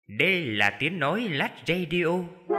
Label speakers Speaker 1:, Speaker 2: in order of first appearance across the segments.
Speaker 1: Đây là tiếng nói Lách Radio.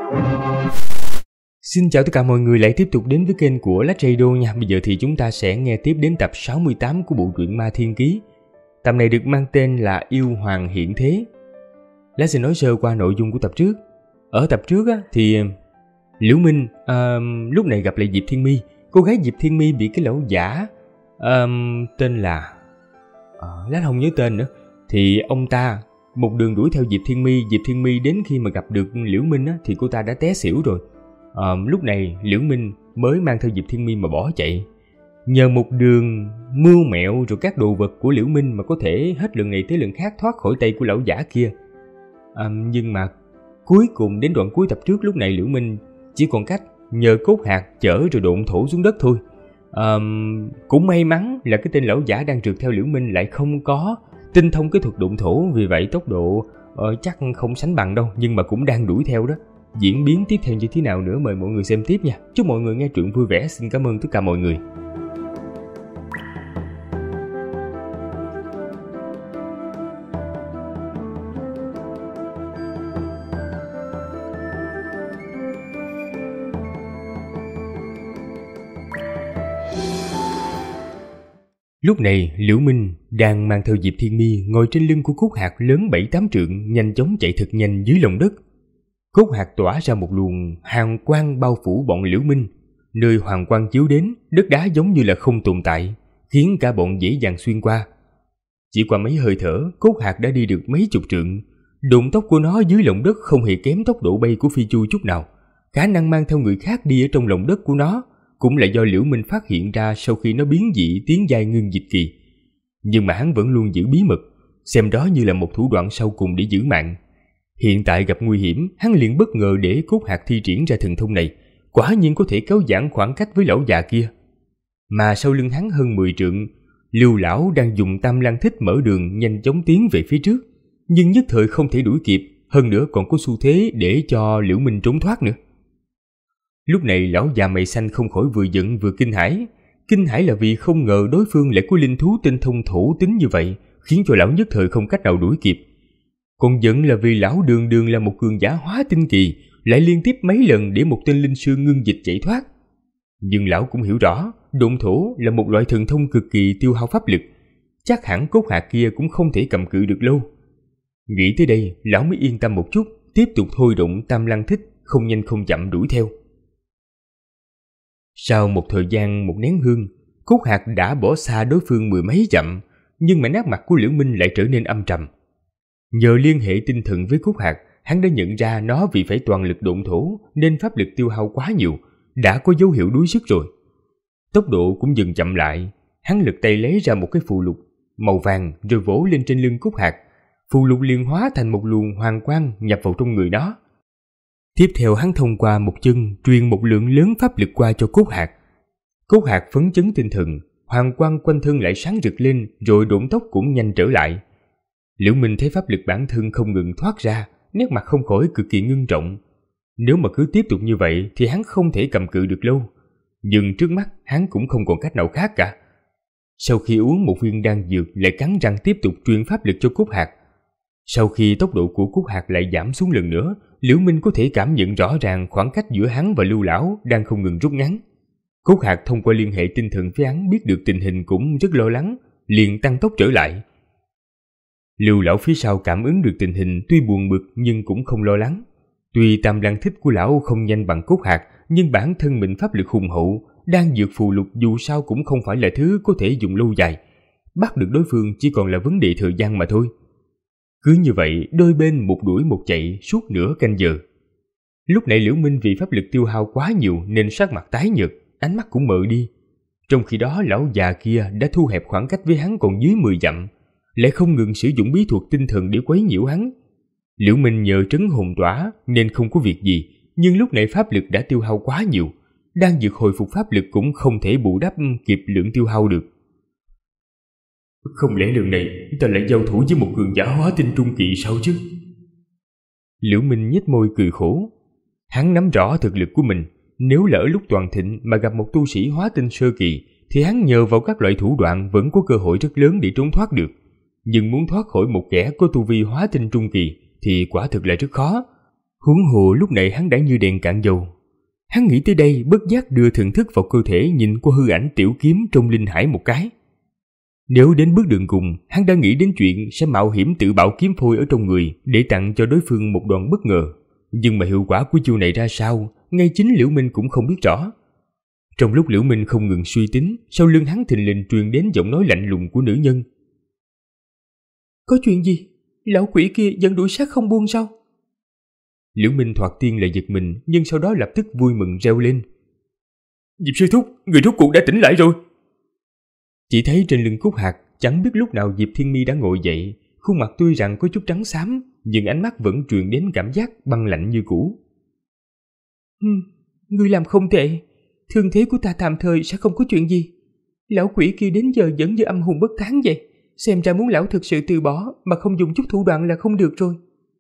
Speaker 2: Xin chào tất cả mọi người lại tiếp tục đến với kênh của Lách Radio nha. Bây giờ thì chúng ta sẽ nghe tiếp đến tập 68 của bộ truyện Ma Thiên Ký. Tập này được mang tên là Yêu Hoàng Hiện Thế. Lách sẽ nói sơ qua nội dung của tập trước. Ở tập trước thì Liễu Minh lúc này gặp lại Diệp Thiên Mi. Cô gái Diệp Thiên Mi bị cái lão giả tên là Lách không nhớ tên nữa. Thì ông ta một đường đuổi theo Diệp Thiên Mi đến khi mà gặp được Liễu Minh thì cô ta đã té xỉu rồi. Lúc này Liễu Minh mới mang theo Diệp Thiên Mi mà bỏ chạy. Nhờ một đường mưu mẹo rồi các đồ vật của Liễu Minh mà có thể hết lần này tới lần khác thoát khỏi tay của lão giả kia. Nhưng mà cuối cùng đến đoạn cuối tập trước, lúc này Liễu Minh chỉ còn cách nhờ cốt hạt chở rồi độn thổ xuống đất thôi. Cũng may mắn là cái tên lão giả đang trượt theo Liễu Minh lại không có tinh thông cái thuật độn thổ, vì vậy tốc độ chắc không sánh bằng đâu, nhưng mà cũng đang đuổi theo đó. Diễn biến tiếp theo như thế nào nữa mời mọi người xem tiếp nha. Chúc mọi người nghe truyện vui vẻ. Xin cảm ơn tất cả mọi người. Lúc này Liễu Minh đang mang theo Diệp Thiên Mi ngồi trên lưng của cốt hạt lớn 7-8 trượng, nhanh chóng chạy thật nhanh dưới lòng đất. Cốt hạt tỏa ra một luồng hàn quang bao phủ bọn Liễu Minh. Nơi hoàng quang chiếu đến, đất đá giống như là không tồn tại, khiến cả bọn dễ dàng xuyên qua. Chỉ qua mấy hơi thở, cốt hạt đã đi được mấy chục trượng. Độn tốc của nó dưới lòng đất không hề kém tốc độ bay của phi chu chút nào. Khả năng mang theo người khác đi ở trong lòng đất của nó cũng là do Liễu Minh phát hiện ra sau khi nó biến dị tiến giai ngưng dịch kỳ. Nhưng mà hắn vẫn luôn giữ bí mật, xem đó như là một thủ đoạn sau cùng để giữ mạng. Hiện tại gặp nguy hiểm, hắn liền bất ngờ để cốt hạt thi triển ra thần thông này, quả nhiên có thể kéo giãn khoảng cách với lão già kia. Mà sau lưng hắn hơn 10 trượng, Lưu lão đang dùng Tam Lang Thích mở đường nhanh chóng tiến về phía trước, nhưng nhất thời không thể đuổi kịp, hơn nữa còn có xu thế để cho Liễu Minh trốn thoát nữa. Lúc này lão già mày xanh không khỏi vừa giận vừa kinh hãi. Kinh hãi là vì không ngờ đối phương lại có linh thú tinh thông thổ tính như vậy, khiến cho lão nhất thời không cách nào đuổi kịp. Còn giận là vì lão đường đường là một cường giả hóa tinh kỳ, lại liên tiếp mấy lần để một tên linh sư ngưng dịch chạy thoát. Nhưng lão cũng hiểu rõ, độn thổ là một loại thần thông cực kỳ tiêu hao pháp lực, chắc hẳn cốt hạt kia cũng không thể cầm cự được lâu. Nghĩ tới đây, lão mới yên tâm một chút, tiếp tục thôi động Tam Lang Thích, không nhanh không chậm đuổi theo. Sau một thời gian một nén hương, cốt hạt đã bỏ xa đối phương 10 mấy dặm, nhưng mà nét mặt của Liễu Minh lại trở nên âm trầm. Nhờ liên hệ tinh thần với cốt hạt, hắn đã nhận ra nó vì phải toàn lực độn thổ nên pháp lực tiêu hao quá nhiều, đã có dấu hiệu đuối sức rồi. Tốc độ cũng dần chậm lại, hắn lật tay lấy ra một cái phù lục màu vàng rồi vỗ lên trên lưng cốt hạt. Phù lục liền hóa thành một luồng hoàng quang nhập vào trong người nó. Tiếp theo hắn thông qua một chân truyền một lượng lớn pháp lực qua cho cốt hạt. Cốt hạt phấn chấn tinh thần, hoàng quang quanh thân lại sáng rực lên, rồi độn tốc cũng nhanh trở lại. Liễu Minh thấy pháp lực bản thân không ngừng thoát ra, nét mặt không khỏi cực kỳ ngưng trọng. Nếu mà cứ tiếp tục như vậy thì hắn không thể cầm cự được lâu. Nhưng trước mắt hắn cũng không còn cách nào khác cả. Sau khi uống một viên đan dược lại cắn răng tiếp tục truyền pháp lực cho cốt hạt. Sau khi tốc độ của cốt hạt lại giảm xuống lần nữa, Liễu Minh có thể cảm nhận rõ ràng khoảng cách giữa hắn và Lưu lão đang không ngừng rút ngắn. Cốt hạt thông qua liên hệ tinh thần với hắn biết được tình hình cũng rất lo lắng, liền tăng tốc trở lại. Lưu lão phía sau cảm ứng được tình hình tuy buồn bực nhưng cũng không lo lắng. Tuy Tam Lang Thích của lão không nhanh bằng cốt hạt, nhưng bản thân mình pháp lực hùng hậu, đan dược phù lục dù sao cũng không phải là thứ có thể dùng lâu dài. Bắt được đối phương chỉ còn là vấn đề thời gian mà thôi. Cứ như vậy, đôi bên một đuổi một chạy suốt nửa canh giờ. Lúc này Liễu Minh vì pháp lực tiêu hao quá nhiều nên sắc mặt tái nhợt, ánh mắt cũng mờ đi. Trong khi đó lão già kia đã thu hẹp khoảng cách với hắn còn dưới 10 dặm, lại không ngừng sử dụng bí thuật tinh thần để quấy nhiễu hắn. Liễu Minh nhờ trấn hồn tỏa nên không có việc gì, nhưng lúc này pháp lực đã tiêu hao quá nhiều, đang dược hồi phục pháp lực cũng không thể bù đắp kịp lượng tiêu hao được. Không lẽ lần này ta lại giao thủ với một cường giả hóa tinh trung kỳ sao chứ? Liễu Minh nhếch môi cười khổ. Hắn nắm rõ thực lực của mình, nếu lỡ lúc toàn thịnh mà gặp một tu sĩ hóa tinh sơ kỳ thì hắn nhờ vào các loại thủ đoạn vẫn có cơ hội rất lớn để trốn thoát được. Nhưng muốn thoát khỏi một kẻ có tu vi hóa tinh trung kỳ thì quả thực là rất khó. Huống hồ lúc này hắn đã như đèn cạn dầu. Hắn nghĩ tới đây, bất giác đưa thần thức vào cơ thể, nhìn qua hư ảnh tiểu kiếm trong linh hải một cái. Nếu đến bước đường cùng, hắn đã nghĩ đến chuyện sẽ mạo hiểm tự bạo kiếm phôi ở trong người để tặng cho đối phương một đòn bất ngờ. Nhưng mà hiệu quả của chiêu này ra sao, ngay chính Liễu Minh cũng không biết rõ. Trong lúc Liễu Minh không ngừng suy tính, sau lưng hắn thình lình truyền đến giọng nói lạnh lùng của nữ nhân. Có chuyện gì? Lão quỷ kia vẫn đuổi sát không buông sao? Liễu Minh thoạt tiên là giật mình, nhưng sau đó lập tức vui mừng reo lên. Diệp sư thúc, người rốt cuộc đã tỉnh lại rồi. Chỉ thấy trên lưng Cúc Hạc, chẳng biết lúc nào Diệp Thiên Mi đã ngồi dậy, khuôn mặt tuy rằng có chút trắng xám, nhưng ánh mắt vẫn truyền đến cảm giác băng lạnh như cũ. Ngươi làm không tệ, thương thế của ta tạm thời sẽ không có chuyện gì. Lão quỷ kia đến giờ vẫn như âm hồn bất tán vậy, xem ra muốn lão thực sự từ bỏ mà không dùng chút thủ đoạn là không được rồi.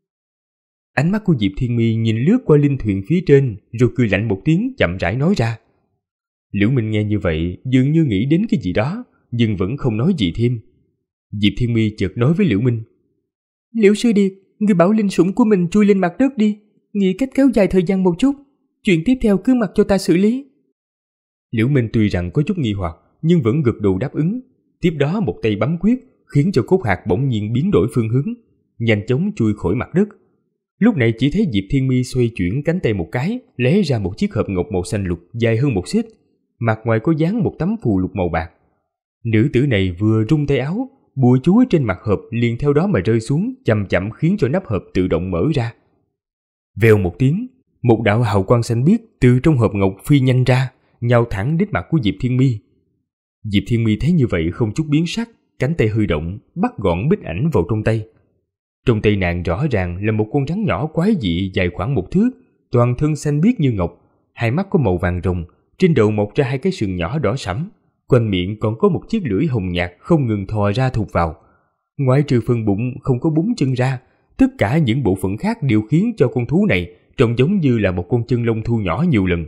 Speaker 2: Ánh mắt của Diệp Thiên Mi nhìn lướt qua linh thuyền phía trên, rồi cười lạnh một tiếng, chậm rãi nói ra. Liễu Minh nghe như vậy, dường như nghĩ đến cái gì đó, nhưng vẫn không nói gì thêm. Diệp Thiên Mi chợt nói với Liễu Minh. Liễu sư điệt, ngươi bảo linh sủng của mình chui lên mặt đất đi, nghĩ cách kéo dài thời gian một chút, chuyện tiếp theo cứ mặc cho ta xử lý. Liễu Minh tuy rằng có chút nghi hoặc, nhưng vẫn gật đầu đáp ứng. Tiếp đó một tay bấm quyết, khiến cho Cốt Hạc bỗng nhiên biến đổi phương hướng, nhanh chóng chui khỏi mặt đất. Lúc này chỉ thấy Diệp Thiên Mi xoay chuyển cánh tay một cái, lấy ra một chiếc hộp ngọc màu xanh lục dài hơn một xích, mặt ngoài có dán một tấm phù lục màu bạc. Nữ tử này vừa rung tay áo, bùa chú trên mặt hộp liền theo đó mà rơi xuống, chậm chậm khiến cho nắp hộp tự động mở ra. Vèo một tiếng, một đạo hào quang xanh biếc từ trong hộp ngọc phi nhanh ra, nhào thẳng đến mặt của Diệp Thiên Mi. Diệp Thiên Mi thấy như vậy không chút biến sắc, cánh tay hơi động, bắt gọn bích ảnh vào trong tay. Trong tay nàng rõ ràng là một con rắn nhỏ quái dị dài khoảng 1 thước, toàn thân xanh biếc như ngọc, hai mắt có màu vàng rồng, trên đầu mọc ra 2 cái sừng nhỏ đỏ sẫm, quanh miệng còn có một chiếc lưỡi hồng nhạt không ngừng thò ra thụt vào. Ngoại trừ phần bụng không có 4 chân ra, tất cả những bộ phận khác đều khiến cho con thú này trông giống như là một con chân lông thu nhỏ nhiều lần.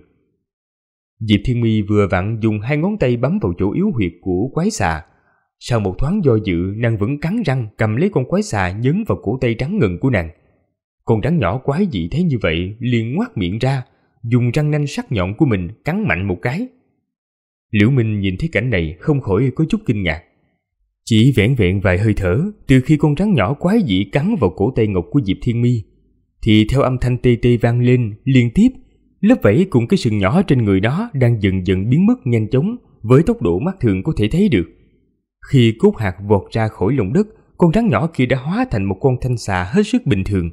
Speaker 2: Diệp Thiên Mi vừa vặn dùng 2 ngón tay bấm vào chỗ yếu huyệt của quái xà. Sau một thoáng do dự, nàng vẫn cắn răng cầm lấy con quái xà nhấn vào cổ tay trắng ngần của nàng. Con rắn nhỏ quái dị thấy như vậy liền ngoác miệng ra, dùng răng nanh sắc nhọn của mình cắn mạnh một cái. Liễu Minh nhìn thấy cảnh này không khỏi có chút kinh ngạc. Chỉ vẻn vẹn vài hơi thở từ khi con rắn nhỏ quái dị cắn vào cổ tay ngọc của Diệp Thiên Mi, thì theo âm thanh tê tê vang lên liên tiếp, lớp vảy cùng cái sừng nhỏ trên người nó đang dần dần biến mất nhanh chóng với tốc độ mắt thường có thể thấy được. Khi Cốt Hạc vọt ra khỏi lòng đất, con rắn nhỏ kia đã hóa thành một con thanh xà hết sức bình thường.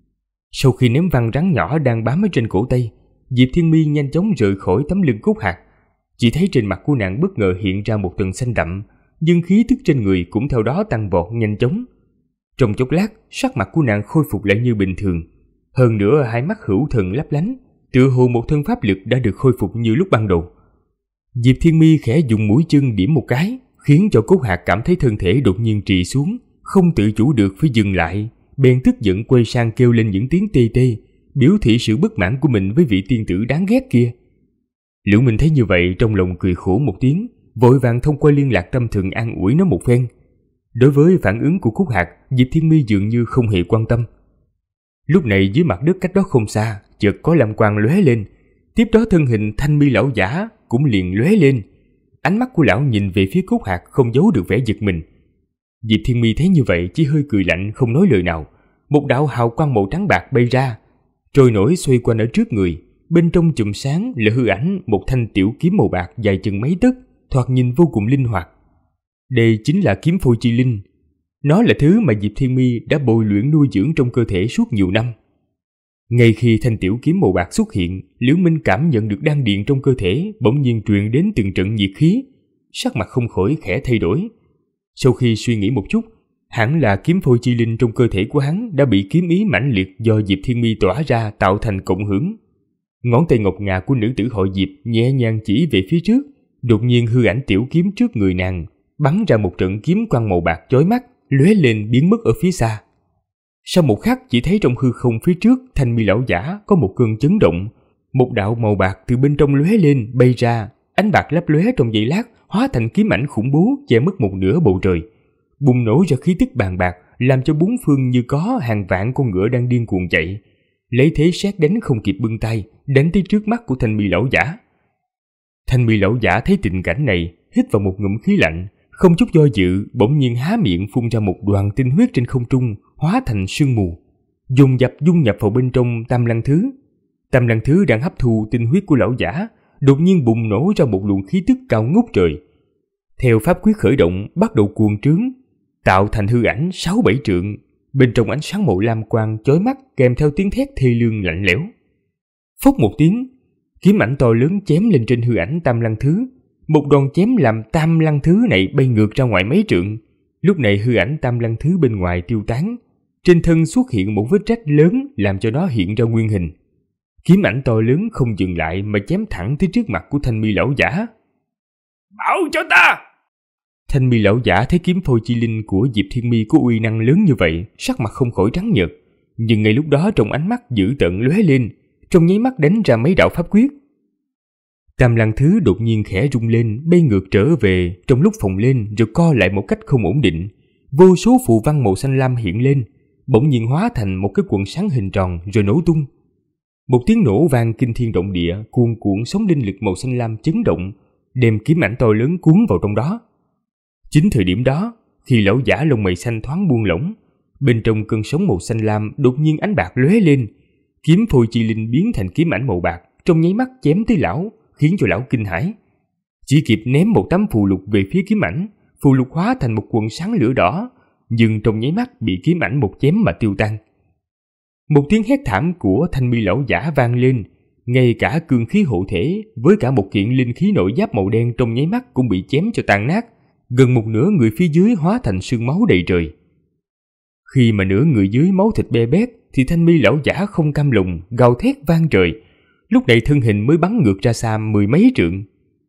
Speaker 2: Sau khi ném văng rắn nhỏ đang bám ở trên cổ tay, Diệp Thiên Mi nhanh chóng rời khỏi tấm lưng Cốt Hạc. Chỉ thấy trên mặt của nàng bất ngờ hiện ra một tầng xanh đậm, nhưng khí tức trên người cũng theo đó tăng vọt nhanh chóng. Trong chốc lát, sắc mặt của nàng khôi phục lại như bình thường. Hơn nữa hai mắt hữu thần lấp lánh, tựa hồ một thân pháp lực đã được khôi phục như lúc ban đầu. Diệp Thiên Mi khẽ dùng mũi chân điểm một cái, khiến cho Cốt Hạc cảm thấy thân thể đột nhiên trì xuống, không tự chủ được phải dừng lại, bèn tức giận quay sang kêu lên những tiếng tê tê, biểu thị sự bất mãn của mình với vị tiên tử đáng ghét kia. Liễu Minh thấy như vậy trong lòng cười khổ một tiếng, vội vàng thông qua liên lạc tâm thần an ủi nó một phen. Đối với phản ứng của Cốt Hạc, Diệp Thiên Mi dường như không hề quan tâm. Lúc này dưới mặt đất cách đó không xa, chợt có lam quang lóe lên, tiếp đó thân hình Thanh Mi lão giả cũng liền lóe lên. Ánh mắt của lão nhìn về phía Cốt Hạc không giấu được vẻ giật mình. Diệp Thiên Mi thấy như vậy chỉ hơi cười lạnh không nói lời nào. Một đạo hào quang màu trắng bạc bay ra, trôi nổi xoay quanh ở trước người. Bên trong chùm sáng là hư ảnh một thanh tiểu kiếm màu bạc dài chừng mấy tấc, thoạt nhìn vô cùng linh hoạt. Đây chính là kiếm phôi chi linh. Nó là thứ mà Diệp Thiên Mi đã bồi luyện nuôi dưỡng trong cơ thể suốt nhiều năm. Ngay khi thanh tiểu kiếm màu bạc xuất hiện, Liễu Minh cảm nhận được đan điền trong cơ thể bỗng nhiên truyền đến từng trận nhiệt khí, sắc mặt không khỏi khẽ thay đổi. Sau khi suy nghĩ một chút, hẳn là kiếm phôi chi linh trong cơ thể của hắn đã bị kiếm ý mãnh liệt do Diệp Thiên Mi tỏa ra tạo thành cộng hưởng. Ngón tay ngọc ngà của nữ tử họ Diệp nhẹ nhàng chỉ về phía trước, đột nhiên hư ảnh tiểu kiếm trước người nàng bắn ra một trận kiếm quang màu bạc chói mắt, lóe lên biến mất ở phía xa. Sau một khắc chỉ thấy trong hư không phía trước Thanh Mi lão giả có một cơn chấn động, một đạo màu bạc từ bên trong lóe lên bay ra, ánh bạc lấp lóe trong giây lát hóa thành kiếm ảnh khủng bố che mất một nửa bầu trời, bùng nổ ra khí tức bàng bạc làm cho bốn phương như có hàng vạn con ngựa đang điên cuồng chạy, lấy thế sét đánh không kịp bưng tay, đánh tới trước mắt của Thanh Mi lão giả. Thanh Mi lão giả thấy tình cảnh này, hít vào một ngụm khí lạnh, không chút do dự, bỗng nhiên há miệng phun ra một đoàn tinh huyết trên không trung, hóa thành sương mù, dồn dập dung nhập vào bên trong Tam Lăng Thứ. Tam Lăng Thứ đang hấp thu tinh huyết của lão giả, đột nhiên bùng nổ ra một luồng khí tức cao ngút trời. Theo pháp quyết khởi động, bắt đầu cuồng trướng, tạo thành hư ảnh 6-7 trượng, bên trong ánh sáng màu lam quang chói mắt kèm theo tiếng thét thê lương lạnh lẽo. Phốc một tiếng, kiếm ảnh to lớn chém lên trên hư ảnh Tam Lăng Thứ. Một đòn chém làm Tam Lăng Thứ này bay ngược ra ngoài mấy trượng. Lúc này hư ảnh Tam Lăng Thứ bên ngoài tiêu tán, trên thân xuất hiện một vết rách lớn làm cho nó hiện ra nguyên hình. Kiếm ảnh to lớn không dừng lại mà chém thẳng tới trước mặt của Thanh Mi lão giả. Bảo cho ta! Thanh Mi lão giả thấy kiếm phôi chi linh của Diệp Thiên Mi có uy năng lớn như vậy, sắc mặt không khỏi trắng nhợt, nhưng ngay lúc đó trong ánh mắt dữ tợn lóe lên, trong nháy mắt đánh ra mấy đạo pháp quyết. Tam Lăng Thứ đột nhiên khẽ rung lên, bay ngược trở về, trong lúc phồng lên rồi co lại một cách không ổn định. Vô số phù văn màu xanh lam hiện lên, bỗng nhiên hóa thành một cái quần sáng hình tròn rồi nổ tung. Một tiếng nổ vang kinh thiên động địa, cuồn cuộn sóng linh lực màu xanh lam chấn động, đem kiếm ảnh to lớn cuốn vào trong đó. Chính thời điểm đó, khi lão giả lông mày xanh thoáng buông lỏng, bên trong cơn sóng màu xanh lam đột nhiên ánh bạc lóe lên, kiếm phôi chi linh biến thành kiếm ảnh màu bạc, trong nháy mắt chém tới lão, khiến cho lão kinh hãi. Chỉ kịp ném một tấm phù lục về phía kiếm ảnh, phù lục hóa thành một quần sáng lửa đỏ, nhưng trong nháy mắt bị kiếm ảnh một chém mà tiêu tan. Một tiếng hét thảm của Thanh Mi lão giả vang lên, ngay cả cương khí hộ thể với cả một kiện linh khí nội giáp màu đen trong nháy mắt cũng bị chém cho tan nát, gần một nửa người phía dưới hóa thành sương máu đầy trời. Khi mà nửa người dưới máu thịt be bét thì Thanh Mi lão giả không cam lòng, gào thét vang trời. Lúc này thân hình mới bắn ngược ra xa 10 mấy trượng.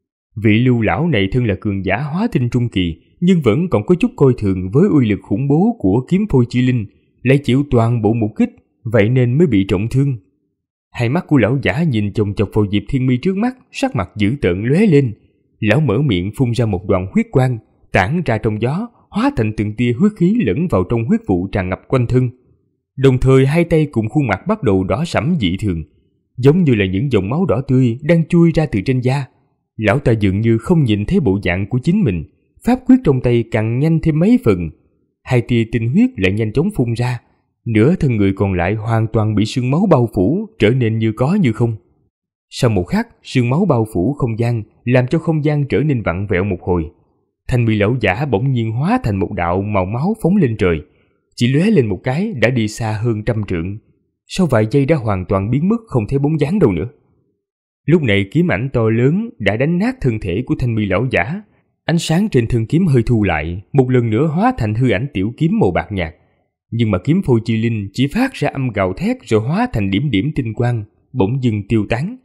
Speaker 2: Vị Lưu lão này thân là cường giả hóa tinh trung kỳ, nhưng vẫn còn có chút coi thường với uy lực khủng bố của kiếm phôi chi linh, lại chịu toàn bộ một kích, vậy nên mới bị trọng thương. Hai mắt của lão giả nhìn chòng chọc vào Diệp Thiên Mi trước mắt, sắc mặt dữ tợn lóe lên. Lão mở miệng phun ra một đoàn huyết quang, tản ra trong gió, hóa thành từng tia huyết khí lẫn vào trong huyết vụ tràn ngập quanh thân. Đồng thời hai tay cùng khuôn mặt bắt đầu đỏ sẫm dị thường, giống như là những dòng máu đỏ tươi đang chui ra từ trên da. Lão ta dường như không nhìn thấy bộ dạng của chính mình, pháp quyết trong tay càng nhanh thêm mấy phần. Hai tia tinh huyết lại nhanh chóng phun ra, nửa thân người còn lại hoàn toàn bị sương máu bao phủ, trở nên như có như không. Sau một khắc, sương máu bao phủ không gian, làm cho không gian trở nên vặn vẹo một hồi. Thanh Mi lão giả bỗng nhiên hóa thành một đạo màu máu phóng lên trời, chỉ lóe lên một cái đã đi xa hơn 100 trượng. Sau vài giây đã hoàn toàn biến mất, không thấy bóng dáng đâu nữa. Lúc này kiếm ảnh to lớn đã đánh nát thân thể của Thanh Mi lão giả, ánh sáng trên thân kiếm hơi thu lại, một lần nữa hóa thành hư ảnh tiểu kiếm màu bạc nhạt. Nhưng mà kiếm phôi chi linh chỉ phát ra âm gào thét rồi hóa thành điểm điểm tinh quang, bỗng dưng tiêu tán.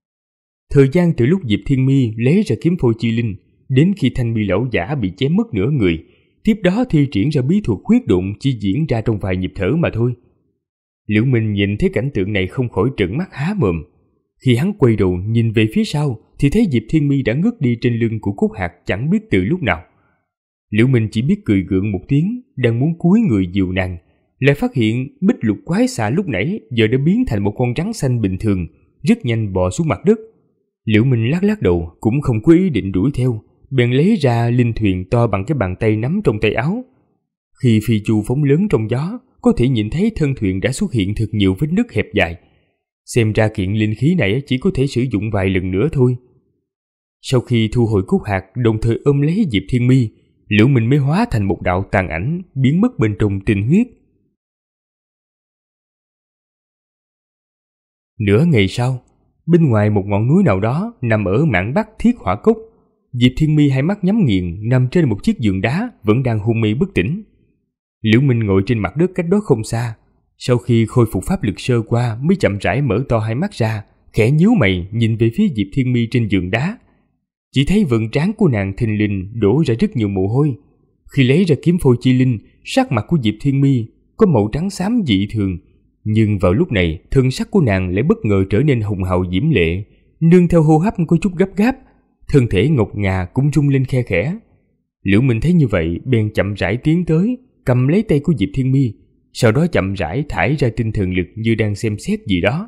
Speaker 2: Thời gian từ lúc Diệp Thiên Mi lấy ra kiếm phôi chi linh đến khi Thanh Mi lão giả bị chém mất nửa người, tiếp đó thi triển ra bí thuật huyết độn chỉ diễn ra trong vài nhịp thở mà thôi. Liễu Minh nhìn thấy cảnh tượng này không khỏi trợn mắt há mồm. Khi hắn quay đầu nhìn về phía sau thì thấy Diệp Thiên Mi đã ngất đi trên lưng của Cúc Hạc chẳng biết từ lúc nào. Liễu Minh chỉ biết cười gượng một tiếng, đang muốn cúi người dìu nàng, lại phát hiện bích lục quái xà lúc nãy giờ đã biến thành một con rắn xanh bình thường, rất nhanh bò xuống mặt đất. Liễu Minh lắc lắc đầu, cũng không có ý định đuổi theo, bèn lấy ra linh thuyền to bằng cái bàn tay nắm trong tay áo. Khi phi chu phóng lớn trong gió, có thể nhìn thấy thân thuyền đã xuất hiện thật nhiều vết nứt hẹp dài. Xem ra kiện linh khí này chỉ có thể sử dụng vài lần nữa thôi. Sau khi thu hồi Cúc Hạc, đồng thời ôm lấy Diệp Thiên Mi, Liễu Minh mới hóa thành một đạo tàn ảnh, biến mất bên trong tinh huyết. Nửa ngày sau, bên ngoài một ngọn núi nào đó nằm ở mạn Bắc Thiết Hỏa Cốc, Diệp Thiên Mi hai mắt nhắm nghiền nằm trên một chiếc giường đá, vẫn đang hôn mê bất tỉnh. Liễu Minh ngồi trên mặt đất cách đó không xa, sau khi khôi phục pháp lực sơ qua mới chậm rãi mở to hai mắt ra, khẽ nhíu mày nhìn về phía Diệp Thiên Mi trên giường đá. Chỉ thấy vầng trán của nàng thình lình đổ ra rất nhiều mồ hôi. Khi lấy ra kiếm phôi chi linh, sắc mặt của Diệp Thiên Mi có màu trắng xám dị thường, nhưng vào lúc này thân sắc của nàng lại bất ngờ trở nên hùng hậu diễm lệ, nương theo hô hấp có chút gấp gáp, thân thể ngọc ngà cũng rung lên khe khẽ. Liễu Minh thấy như vậy bèn chậm rãi tiến tới, cầm lấy tay của Diệp Thiên My, sau đó chậm rãi thải ra tinh thần lực như đang xem xét gì đó.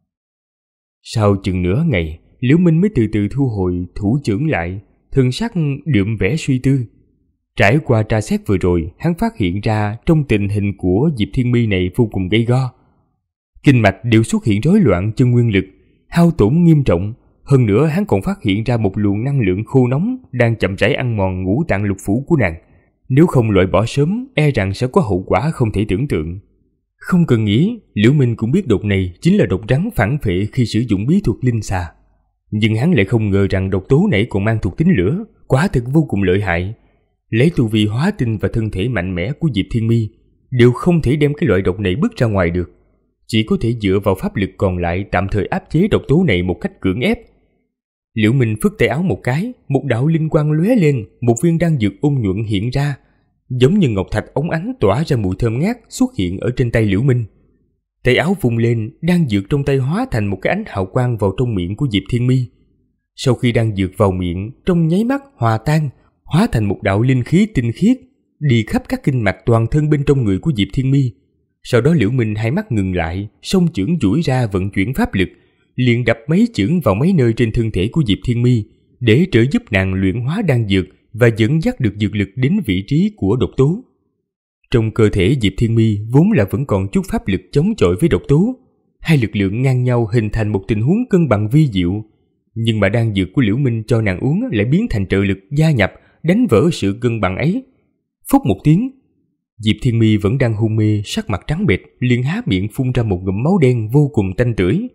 Speaker 2: Sau chừng nửa ngày, Liễu Minh mới từ từ thu hồi thủ chưởng lại, thần sắc đượm vẻ suy tư. Trải qua tra xét vừa rồi, hắn phát hiện ra trong tình hình của Diệp Thiên My này vô cùng gay go. Kinh mạch đều xuất hiện rối loạn chân nguyên lực, hao tổn nghiêm trọng. Hơn nữa hắn còn phát hiện ra một luồng năng lượng khô nóng đang chậm rãi ăn mòn ngũ tạng lục phủ của nàng. Nếu không loại bỏ sớm, e rằng sẽ có hậu quả không thể tưởng tượng. Không cần nghĩ, Liễu Minh cũng biết độc này chính là độc rắn phản phệ khi sử dụng bí thuật linh xà. Nhưng hắn lại không ngờ rằng độc tố này còn mang thuộc tính lửa, quả thực vô cùng lợi hại. Lấy tu vi hóa tinh và thân thể mạnh mẽ của Diệp Thiên My, đều không thể đem cái loại độc này bước ra ngoài được. Chỉ có thể dựa vào pháp lực còn lại tạm thời áp chế độc tố này một cách cưỡng ép. Liễu Minh phất tay áo một cái, một đạo linh quang lóe lên, một viên đan dược ôn nhuận hiện ra, giống như ngọc thạch óng ánh tỏa ra mùi thơm ngát xuất hiện ở trên tay Liễu Minh. Tay áo vung lên, đan dược trong tay hóa thành một cái ánh hào quang vào trong miệng của Diệp Thiên My. Sau khi đan dược vào miệng, trong nháy mắt hòa tan, hóa thành một đạo linh khí tinh khiết, đi khắp các kinh mạch toàn thân bên trong người của Diệp Thiên My. Sau đó Liễu Minh hai mắt ngừng lại, song chưởng duỗi ra vận chuyển pháp lực, liền đập mấy chưởng vào mấy nơi trên thân thể của Diệp Thiên My để trợ giúp nàng luyện hóa đan dược và dẫn dắt được dược lực đến vị trí của độc tố. Trong cơ thể Diệp Thiên My vốn là vẫn còn chút pháp lực chống chọi với độc tố, hai lực lượng ngang nhau hình thành một tình huống cân bằng vi diệu. Nhưng mà đan dược của Liễu Minh cho nàng uống lại biến thành trợ lực gia nhập, đánh vỡ sự cân bằng ấy. Phốc một tiếng, Diệp Thiên My vẫn đang hôn mê, sắc mặt trắng bệch, liền há miệng phun ra một ngụm máu đen vô cùng tanh tưởi.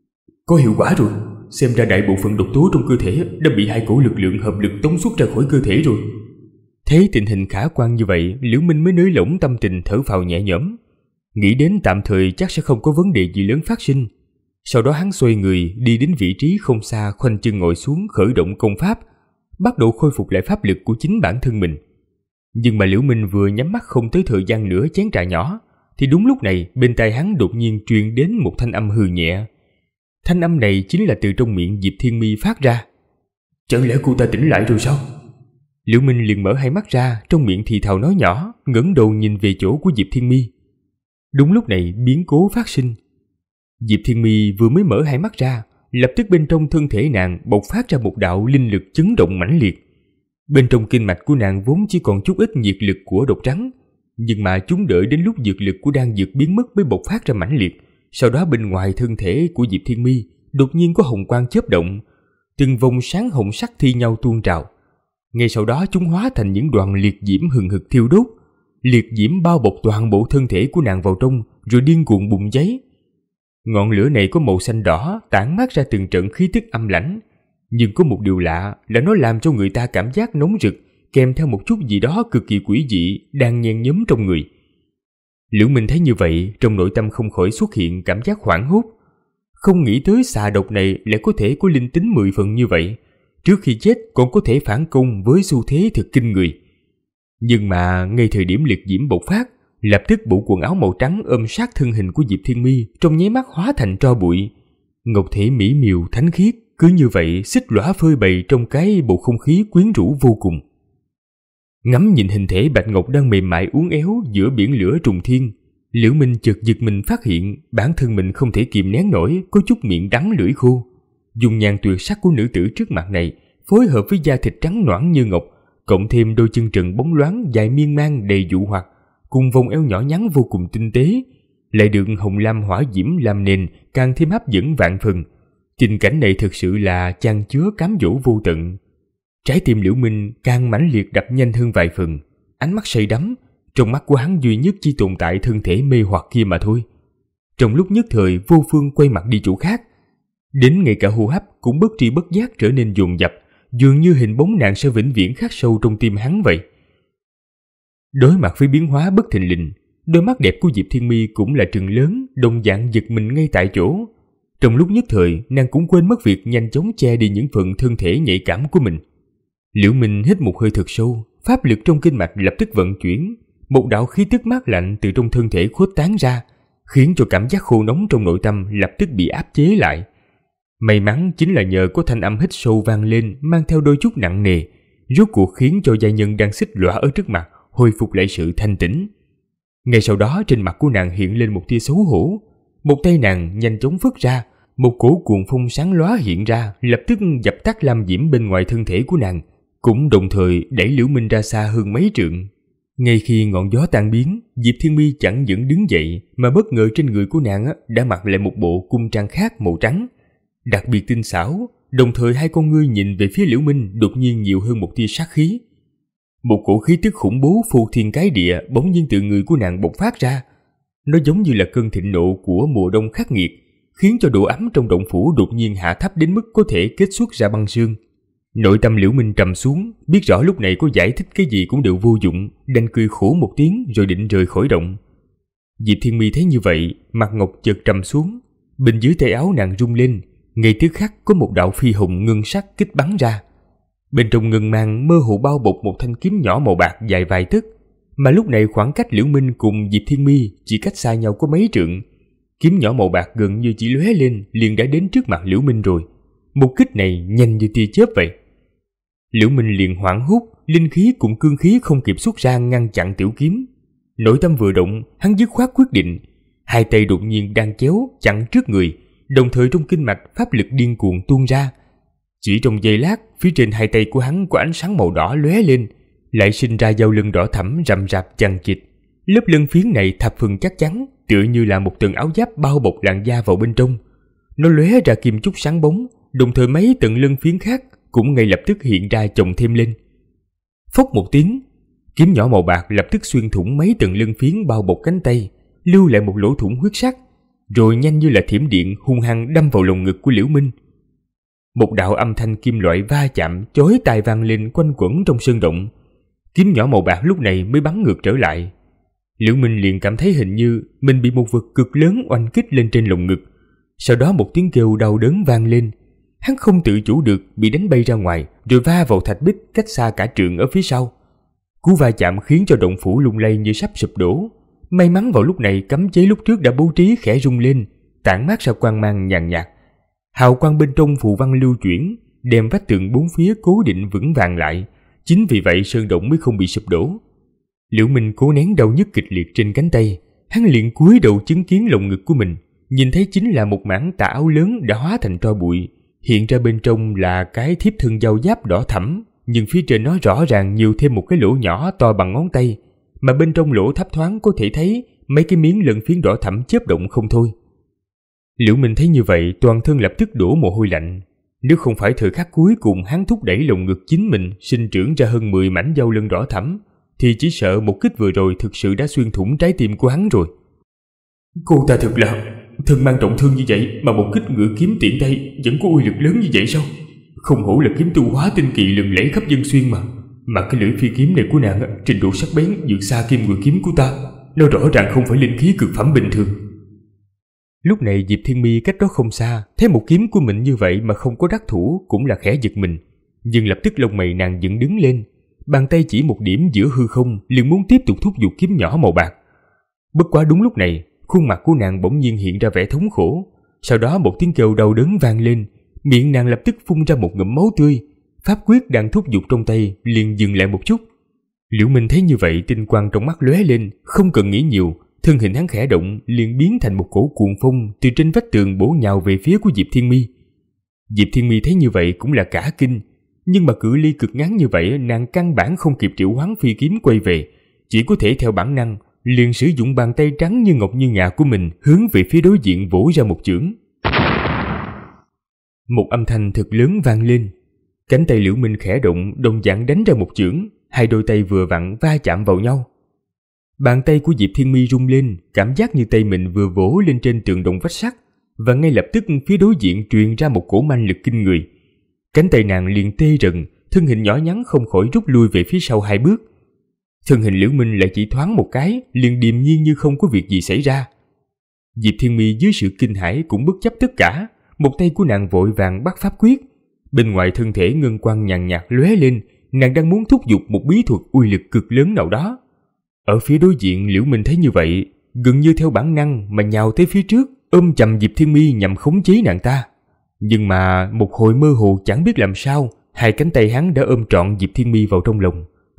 Speaker 2: Có hiệu quả rồi, xem ra đại bộ phận độc tố trong cơ thể đã bị hai cổ lực lượng hợp lực tống xuất ra khỏi cơ thể rồi. Thấy tình hình khả quan như vậy, Liễu Minh mới nới lỏng tâm tình, thở phào nhẹ nhõm, nghĩ đến tạm thời chắc sẽ không có vấn đề gì lớn phát sinh. Sau đó hắn xoay người đi đến vị trí không xa, khoanh chân ngồi xuống khởi động công pháp, bắt đầu khôi phục lại pháp lực của chính bản thân mình. Nhưng mà Liễu Minh vừa nhắm mắt không tới thời gian nửa chén trà nhỏ, thì đúng lúc này bên tai hắn đột nhiên truyền đến một thanh âm hừ nhẹ. Thanh âm này chính là từ trong miệng Diệp Thiên My phát ra. Chẳng lẽ cô ta tỉnh lại rồi sao? Liễu Minh liền mở hai mắt ra, trong miệng thì thào nói nhỏ, ngẩng đầu nhìn về chỗ của Diệp Thiên My. Đúng lúc này biến cố phát sinh. Diệp Thiên My vừa mới mở hai mắt ra, lập tức bên trong thân thể nàng bộc phát ra một đạo linh lực chấn động mãnh liệt. Bên trong kinh mạch của nàng vốn chỉ còn chút ít nhiệt lực của độc rắn, nhưng mà chúng đợi đến lúc dược lực của đan dược biến mất mới bộc phát ra mãnh liệt. Sau đó bên ngoài thân thể của Diệp Thiên My đột nhiên có hồng quang chớp động, từng vòng sáng hồng sắc thi nhau tuôn trào. Ngay sau đó chúng hóa thành những đoàn liệt diễm hừng hực thiêu đốt. Liệt diễm bao bọc toàn bộ thân thể của nàng vào trong, rồi điên cuồng bùng cháy. Ngọn lửa này có màu xanh đỏ, tản mát ra từng trận khí tức âm lãnh. Nhưng có một điều lạ là nó làm cho người ta cảm giác nóng rực, kèm theo một chút gì đó cực kỳ quỷ dị đang nhen nhóm trong người. Liễu Minh thấy như vậy, trong nội tâm không khỏi xuất hiện cảm giác hoảng hốt. Không nghĩ tới xà độc này lại có thể có linh tính 10 phần như vậy, trước khi chết còn có thể phản công với xu thế thực kinh người. Nhưng mà ngay thời điểm liệt diễm bộc phát, lập tức bộ quần áo màu trắng ôm sát thân hình của Diệp Thiên My trong nháy mắt hóa thành tro bụi. Ngọc thể mỹ miều thánh khiết cứ như vậy xích lõa phơi bày trong cái bầu không khí quyến rũ vô cùng. Ngắm nhìn hình thể bạch ngọc đang mềm mại uốn éo giữa biển lửa trùng thiên, Liễu Minh chợt giật mình phát hiện bản thân mình không thể kìm nén nổi, có chút miệng đắng lưỡi khô. Dung nhan tuyệt sắc của nữ tử trước mặt này phối hợp với da thịt trắng nõn như ngọc, cộng thêm đôi chân trần bóng loáng dài miên man đầy dụ hoặc, cùng vòng eo nhỏ nhắn vô cùng tinh tế, lại được hồng lam hỏa diễm làm nền, càng thêm hấp dẫn vạn phần. Tình cảnh này thực sự là chan chứa cám dỗ vô tận. Trái tim Liễu Minh càng mãnh liệt đập nhanh hơn vài phần, ánh mắt say đắm, trong mắt của hắn duy nhất chỉ tồn tại thân thể mê hoặc kia mà thôi. Trong lúc nhất thời vô phương quay mặt đi chỗ khác, đến ngay cả hô hấp cũng bất tri bất giác trở nên dồn dập, dường như hình bóng nàng sẽ vĩnh viễn khắc sâu trong tim hắn vậy. Đối mặt với biến hóa bất thình lình, đôi mắt đẹp của Diệp Thiên My cũng là trừng lớn, đồng dạng giật mình ngay tại chỗ. Trong lúc nhất thời, nàng cũng quên mất việc nhanh chóng che đi những phần thân thể nhạy cảm của mình. Liễu Minh hít một hơi thật sâu, pháp lực trong kinh mạch lập tức vận chuyển, một đạo khí tức mát lạnh từ trong thân thể khuếch tán ra, khiến cho cảm giác khô nóng trong nội tâm lập tức bị áp chế lại. May mắn chính là nhờ có thanh âm hít sâu vang lên mang theo đôi chút nặng nề, rốt cuộc khiến cho giai nhân đang xích lõa ở trước mặt hồi phục lại sự thanh tĩnh. Ngay sau đó trên mặt của nàng hiện lên một tia xấu hổ. Một tay nàng nhanh chóng phất ra, một cổ cuồng phong sáng lóa hiện ra, lập tức dập tắt lam diễm bên ngoài thân thể của nàng, cũng đồng thời đẩy Liễu Minh ra xa hơn mấy trượng. Ngay khi ngọn gió tan biến, Diệp Thiên Mi chẳng những đứng dậy mà bất ngờ trên người của nàng đã mặc lại một bộ cung trang khác màu trắng, đặc biệt tinh xảo. Đồng thời hai con ngươi nhìn về phía Liễu Minh đột nhiên nhiều hơn một tia sát khí. Một cổ khí tức khủng bố phô thiên cái địa bỗng nhiên từ người của nàng bộc phát ra. Nó giống như là cơn thịnh nộ của mùa đông khắc nghiệt, khiến cho độ ấm trong động phủ đột nhiên hạ thấp đến mức có thể kết xuất ra băng sương. Nội tâm Liễu Minh trầm xuống, biết rõ lúc này có giải thích cái gì cũng đều vô dụng, đành cười khổ một tiếng rồi định rời khỏi động. Diệp Thiên Mi thấy như vậy, mặt ngọc chợt trầm xuống, bên dưới tay áo nàng rung lên, ngay tức khắc có một đạo phi hồng ngân sắc kích bắn ra. Bên trong ngân mang mơ hồ bao bọc một thanh kiếm nhỏ màu bạc dài vài tấc, mà lúc này khoảng cách Liễu Minh cùng Diệp Thiên Mi chỉ cách xa nhau có mấy trượng. Kiếm nhỏ màu bạc gần như chỉ lóe lên liền đã đến trước mặt Liễu Minh rồi. Một kích này nhanh như tia chớp vậy. Liễu Minh liền hoảng hốt, linh khí cùng cương khí không kịp xuất ra ngăn chặn tiểu kiếm. Nội tâm vừa động, hắn dứt khoát quyết định, hai tay đột nhiên đang kéo chặn trước người, đồng thời trong kinh mạch pháp lực điên cuồng tuôn ra. Chỉ trong giây lát, phía trên hai tay của hắn có ánh sáng màu đỏ lóe lên, lại sinh ra dao lưng đỏ thẫm rậm rạp chằng chịt. Lớp lân phiến này thập phần chắc chắn, tựa như là một tầng áo giáp bao bọc làn da vào bên trong. Nó lóe ra kim chúc sáng bóng, đồng thời mấy tầng lân phiến khác cũng ngay lập tức hiện ra chồng thêm lên. Phốc một tiếng, kiếm nhỏ màu bạc lập tức xuyên thủng mấy tầng lân phiến bao bọc cánh tay, lưu lại một lỗ thủng huyết sắc, rồi nhanh như là thiểm điện hung hăng đâm vào lồng ngực của Liễu Minh. Một đạo âm thanh kim loại va chạm chói tai vang lên quanh quẩn trong sơn động. Kiếm nhỏ màu bạc lúc này mới bắn ngược trở lại. Liễu Minh liền cảm thấy hình như mình bị một vật cực lớn oanh kích lên trên lồng ngực. Sau đó một tiếng kêu đau đớn vang lên. Hắn không tự chủ được bị đánh bay ra ngoài, rồi va vào thạch bích cách xa cả trượng ở phía sau. Cú va chạm khiến cho động phủ lung lay như sắp sụp đổ. May mắn vào lúc này cấm chế lúc trước đã bố trí khẽ rung lên, tản mát ra quang mang nhàn nhạt. Hào quang bên trong phù văn lưu chuyển, đem vách tường bốn phía cố định vững vàng lại. Chính vì vậy sơn động mới không bị sụp đổ. Liễu Minh cố nén đau nhức kịch liệt trên cánh tay, hắn liền cúi đầu chứng kiến lồng ngực của mình, nhìn thấy chính là một mảng tà áo lớn đã hóa thành tro bụi, hiện ra bên trong là cái thiếp thân dao giáp đỏ thẫm, nhưng phía trên nó rõ ràng nhiều thêm một cái lỗ nhỏ to bằng ngón tay, mà bên trong lỗ thấp thoáng có thể thấy mấy cái miếng lân phiến đỏ thẫm chớp động không thôi. Liễu Minh thấy như vậy, toàn thân lập tức đổ mồ hôi lạnh. Nếu không phải thời khắc cuối cùng hắn thúc đẩy lồng ngực chính mình sinh trưởng ra hơn 10 mảnh dao lân đỏ thẫm, thì chỉ sợ một kích vừa rồi thực sự đã xuyên thủng trái tim của hắn rồi. Cô ta thực là thân mang trọng thương như vậy mà một kích ngựa kiếm tiện tay vẫn có uy lực lớn như vậy sao? Không hổ là kiếm tu hóa tinh kỳ lừng lẫy khắp dân xuyên mà cái lưỡi phi kiếm này của nàng trình độ sắc bén vượt xa kim ngựa kiếm của ta. Nó rõ ràng không phải linh khí cực phẩm bình thường. Lúc này Diệp Thiên Mi cách đó không xa, thấy một kiếm của mình như vậy mà không có đắc thủ cũng là khẽ giật mình, nhưng lập tức lông mày nàng dựng đứng lên, bàn tay chỉ một điểm giữa hư không, liền muốn tiếp tục thúc giục kiếm nhỏ màu bạc. Bất quá đúng lúc này, khuôn mặt của nàng bỗng nhiên hiện ra vẻ thống khổ, sau đó một tiếng kêu đau đớn vang lên, miệng nàng lập tức phun ra một ngụm máu tươi, pháp quyết đang thúc giục trong tay liền dừng lại một chút. Liễu Minh thấy như vậy, tinh quang trong mắt lóe lên, không cần nghĩ nhiều, thân hình hắn khẽ động liền biến thành một cổ cuồng phong từ trên vách tường bổ nhào về phía của Diệp Thiên Mi. Diệp Thiên Mi thấy như vậy cũng là cả kinh, nhưng mà cự ly cực ngắn như vậy nàng căn bản không kịp triệu hoán phi kiếm quay về, chỉ có thể theo bản năng liền sử dụng bàn tay trắng như ngọc như ngà của mình hướng về phía đối diện vỗ ra một chưởng. Một âm thanh thật lớn vang lên, cánh tay Liễu Minh khẽ động, đồng dạng đánh ra một chưởng, hai đôi tay vừa vặn va chạm vào nhau. Bàn tay của Diệp Thiên Mi rung lên, cảm giác như tay mình vừa vỗ lên trên tường đồng vách sắt, và ngay lập tức phía đối diện truyền ra một cổ manh lực kinh người. Cánh tay nàng liền tê rần, thân hình nhỏ nhắn không khỏi rút lui về phía sau 2 bước. Thân hình Liễu Minh lại chỉ thoáng một cái, liền điềm nhiên như không có việc gì xảy ra. Diệp Thiên Mi dưới sự kinh hãi cũng bất chấp tất cả, một tay của nàng vội vàng bắt pháp quyết. Bên ngoài thân thể ngân quang nhàn nhạt lóe lên, nàng đang muốn thúc giục một bí thuật uy lực cực lớn nào đó. Ở phía đối diện, Liễu Minh thấy như vậy, gần như theo bản năng mà nhào tới phía trước, ôm chầm Diệp Thiên Mi nhằm khống chế nàng ta. Nhưng mà một hồi mơ hồ chẳng biết làm sao, hai cánh tay hắn đã ôm trọn Diệp Thiên Mi vào trong lòng,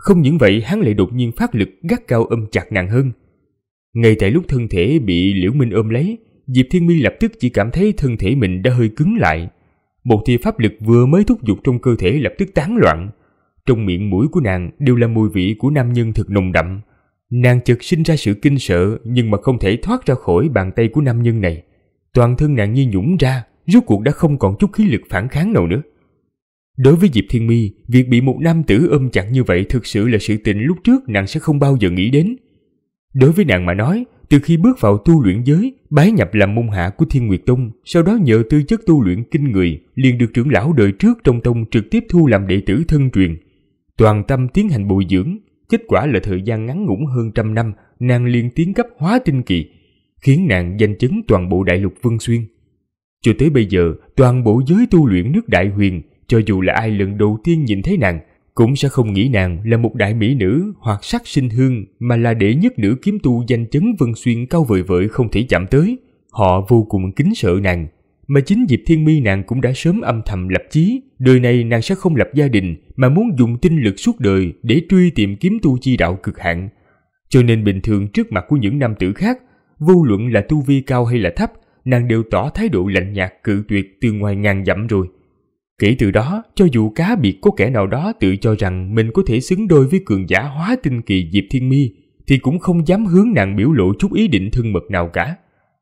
Speaker 2: Không những vậy, hắn lại đột nhiên phát lực gắt cao ôm chặt nàng hơn. Ngay tại lúc thân thể bị Liễu Minh ôm lấy, Diệp Thiên My lập tức chỉ cảm thấy thân thể mình đã hơi cứng lại. Một tia pháp lực vừa mới thúc giục trong cơ thể lập tức tán loạn. Trong miệng mũi của nàng đều là mùi vị của nam nhân thật nồng đậm. Nàng chợt sinh ra sự kinh sợ, nhưng mà không thể thoát ra khỏi bàn tay của nam nhân này. Toàn thân nàng như nhũn ra, rốt cuộc đã không còn chút khí lực phản kháng nào nữa. Đối với Diệp Thiên My, việc bị một nam tử ôm chặt như vậy thực sự là sự tình lúc trước nàng sẽ không bao giờ nghĩ đến. Đối với nàng mà nói, từ khi bước vào tu luyện giới, bái nhập làm môn hạ của Thiên Nguyệt Tông, sau đó nhờ tư chất tu luyện kinh người, liền được trưởng lão đời trước trong tông trực tiếp thu làm đệ tử thân truyền. Toàn tâm tiến hành bồi dưỡng, kết quả là thời gian ngắn ngủn hơn 100 năm, nàng liền tiến cấp hóa tinh kỳ, khiến nàng danh chấn toàn bộ đại lục Vân Xuyên. Cho tới bây giờ, toàn bộ giới tu luyện nước Đại Huyền, cho dù là ai lần đầu tiên nhìn thấy nàng, cũng sẽ không nghĩ nàng là một đại mỹ nữ hoặc sắc sinh hương, mà là đệ nhất nữ kiếm tu danh chấn Vân Xuyên cao vời vợi không thể chạm tới. Họ vô cùng kính sợ nàng, mà chính Diệp Thiên My nàng cũng đã sớm âm thầm lập chí, đời này nàng sẽ không lập gia đình, mà muốn dùng tinh lực suốt đời để truy tìm kiếm tu chi đạo cực hạn. Cho nên bình thường trước mặt của những nam tử khác, vô luận là tu vi cao hay là thấp, nàng đều tỏ thái độ lạnh nhạt cự tuyệt từ ngoài ngàn dặm rồi. Kể từ đó, cho dù cá biệt có kẻ nào đó tự cho rằng mình có thể xứng đôi với cường giả hóa tinh kỳ Diệp Thiên My, thì cũng không dám hướng nàng biểu lộ chút ý định thân mật nào cả.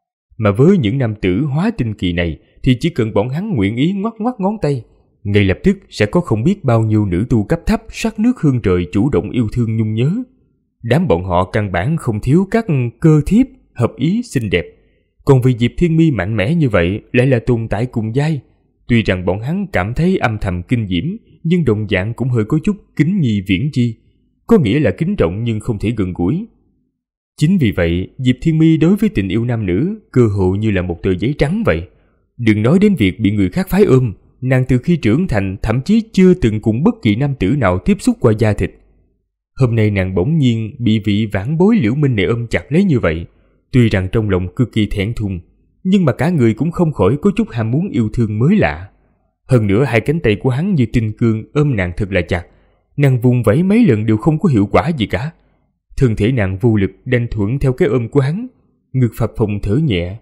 Speaker 2: Mà với những nam tử hóa tinh kỳ này, thì chỉ cần bọn hắn nguyện ý ngoắc ngoắc ngón tay, ngay lập tức sẽ có không biết bao nhiêu nữ tu cấp thấp sắc nước hương trời chủ động yêu thương nhung nhớ. Đám bọn họ căn bản không thiếu các cơ thiếp, hợp ý xinh đẹp. Còn vì Diệp Thiên My mạnh mẽ như vậy lại là tồn tại cùng giai. Tuy rằng bọn hắn cảm thấy âm thầm kinh diễm, nhưng đồng dạng cũng hơi có chút kính nhi viễn chi, có nghĩa là kính trọng nhưng không thể gần gũi. Chính vì vậy, Diệp Thiên My đối với tình yêu nam nữ cơ hồ như là một tờ giấy trắng vậy. Đừng nói đến việc bị người khác phái ôm, nàng từ khi trưởng thành thậm chí chưa từng cùng bất kỳ nam tử nào tiếp xúc qua da thịt. Hôm nay nàng bỗng nhiên bị vị vãn bối Liễu Minh này ôm chặt lấy như vậy, tuy rằng trong lòng cực kỳ thẹn thùng, nhưng mà cả người cũng không khỏi có chút ham muốn yêu thương mới lạ. Hơn nữa hai cánh tay của hắn như tinh cương ôm nàng thật là chặt, nàng vùng vẫy mấy lần đều không có hiệu quả gì cả. Thân thể nàng vô lực đành thuận theo cái ôm của hắn, ngực phập phồng thở nhẹ.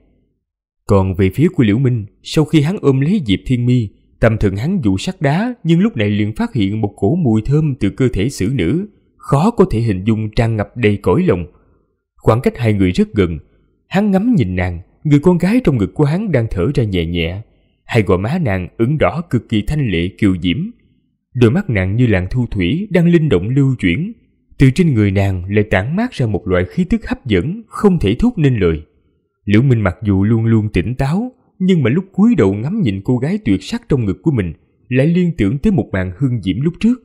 Speaker 2: Còn về phía của Liễu Minh, sau khi hắn ôm lấy Diệp Thiên My, tâm thần hắn dụ sắt đá, nhưng lúc này liền phát hiện một cổ mùi thơm từ cơ thể xử nữ, khó có thể hình dung tràn ngập đầy cõi lòng. Khoảng cách hai người rất gần, hắn ngắm nhìn nàng, người con gái trong ngực của hắn đang thở ra nhẹ nhẹ, hai gò má nàng ửng đỏ cực kỳ thanh lệ kiều diễm, đôi mắt nàng như làn thu thủy đang linh động lưu chuyển, từ trên người nàng lại tản mát ra một loại khí tức hấp dẫn không thể thốt nên lời. Liễu Minh mặc dù luôn luôn tỉnh táo, nhưng mà lúc cúi đầu ngắm nhìn cô gái tuyệt sắc trong ngực của mình, lại liên tưởng tới một màn hương diễm lúc trước.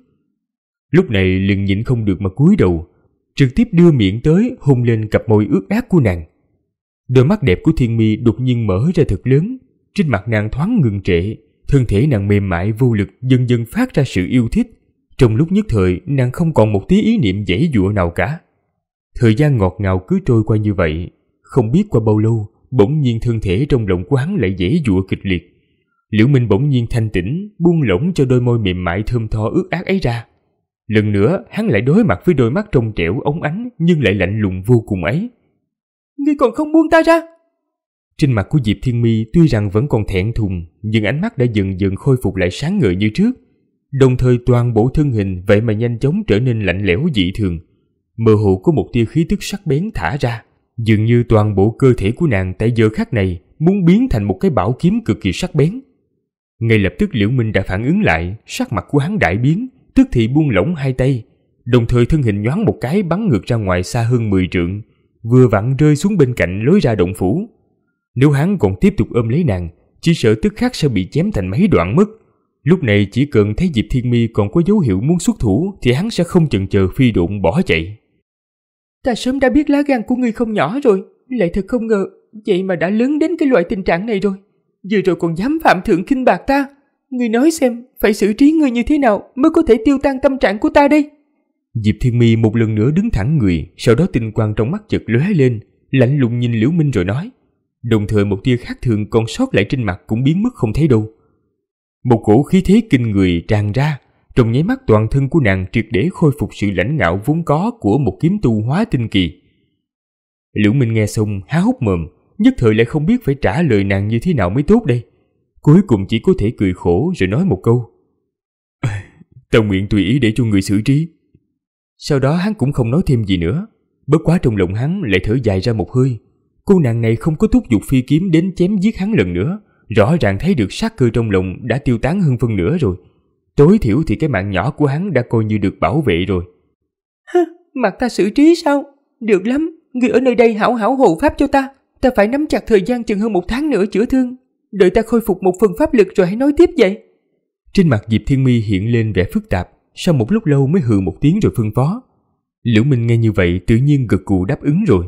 Speaker 2: Lúc này liền nhịn không được mà cúi đầu, trực tiếp đưa miệng tới hôn lên cặp môi ướt át của nàng. Đôi mắt đẹp của Thiên My đột nhiên mở ra thật lớn, trên mặt nàng thoáng ngừng trệ, thân thể nàng mềm mại vô lực dần dần phát ra sự yêu thích. Trong lúc nhất thời, nàng không còn một tí ý niệm giãy giụa nào cả. Thời gian ngọt ngào cứ trôi qua như vậy, không biết qua bao lâu, bỗng nhiên thân thể trong lòng của hắn lại giãy giụa kịch liệt. Liễu Minh bỗng nhiên thanh tĩnh, buông lỏng cho đôi môi mềm mại thơm tho ướt át ấy ra. Lần nữa, hắn lại đối mặt với đôi mắt trong trẻo óng ánh nhưng lại lạnh lùng vô cùng ấy. Ngươi còn không buông ta ra? Trên mặt của Diệp Thiên My tuy rằng vẫn còn thẹn thùng, nhưng ánh mắt đã dần dần khôi phục lại sáng ngời như trước. Đồng thời toàn bộ thân hình vậy mà nhanh chóng trở nên lạnh lẽo dị thường, mơ hồ có một tia khí tức sắc bén thả ra, dường như toàn bộ cơ thể của nàng tại giờ khắc này muốn biến thành một cái bảo kiếm cực kỳ sắc bén. Ngay lập tức Liễu Minh đã phản ứng lại, sắc mặt của hắn đại biến, tức thì buông lỏng hai tay, đồng thời thân hình nhoáng một cái bắn ngược ra ngoài xa hơn 10 trượng, vừa vặn rơi xuống bên cạnh lối ra động phủ. Nếu hắn còn tiếp tục ôm lấy nàng, chỉ sợ tức khắc sẽ bị chém thành mấy đoạn mất. Lúc này chỉ cần thấy Diệp Thiên My còn có dấu hiệu muốn xuất thủ thì hắn sẽ không chần chờ phi độn bỏ chạy. Ta sớm đã biết lá gan của ngươi không nhỏ rồi, lại thật không ngờ, vậy mà đã lớn đến cái loại tình trạng này rồi. Vừa rồi còn dám phạm thượng khinh bạc ta. Ngươi nói xem, phải xử trí ngươi như thế nào mới có thể tiêu tan tâm trạng của ta đây? Diệp Thiên My một lần nữa đứng thẳng người, sau đó tinh quang trong mắt chợt lóe lên, lạnh lùng nhìn Liễu Minh rồi nói. Đồng thời một tia khác thường còn sót lại trên mặt cũng biến mất không thấy đâu. Một cổ khí thế kinh người tràn ra, trong nháy mắt toàn thân của nàng triệt để khôi phục sự lãnh ngạo vốn có của một kiếm tu hóa tinh kỳ. Liễu Minh nghe xong há hốc mồm, nhất thời lại không biết phải trả lời nàng như thế nào mới tốt đây. Cuối cùng chỉ có thể cười khổ rồi nói một câu: "Ta nguyện tùy ý để cho người xử trí." Sau đó hắn cũng không nói thêm gì nữa. Bất quá trong lòng hắn lại thở dài ra một hơi. Cô nàng này không có thúc giục phi kiếm đến chém giết hắn lần nữa, rõ ràng thấy được sát cơ trong lòng đã tiêu tán hơn phân nửa rồi. Tối thiểu thì cái mạng nhỏ của hắn đã coi như được bảo vệ rồi.
Speaker 3: Mặc ta xử trí sao? Được lắm, ngươi ở nơi đây hảo hảo hộ pháp cho ta. Ta phải nắm chặt thời gian chừng hơn 1 tháng nữa chữa thương. Đợi ta khôi phục 1 phần pháp lực rồi hãy nói tiếp vậy.
Speaker 2: Trên mặt Diệp Thiên Mi hiện lên vẻ phức tạp, sau một lúc lâu mới hừ một tiếng rồi phân phó. Liễu Minh nghe như vậy tự nhiên gật gù đáp ứng rồi.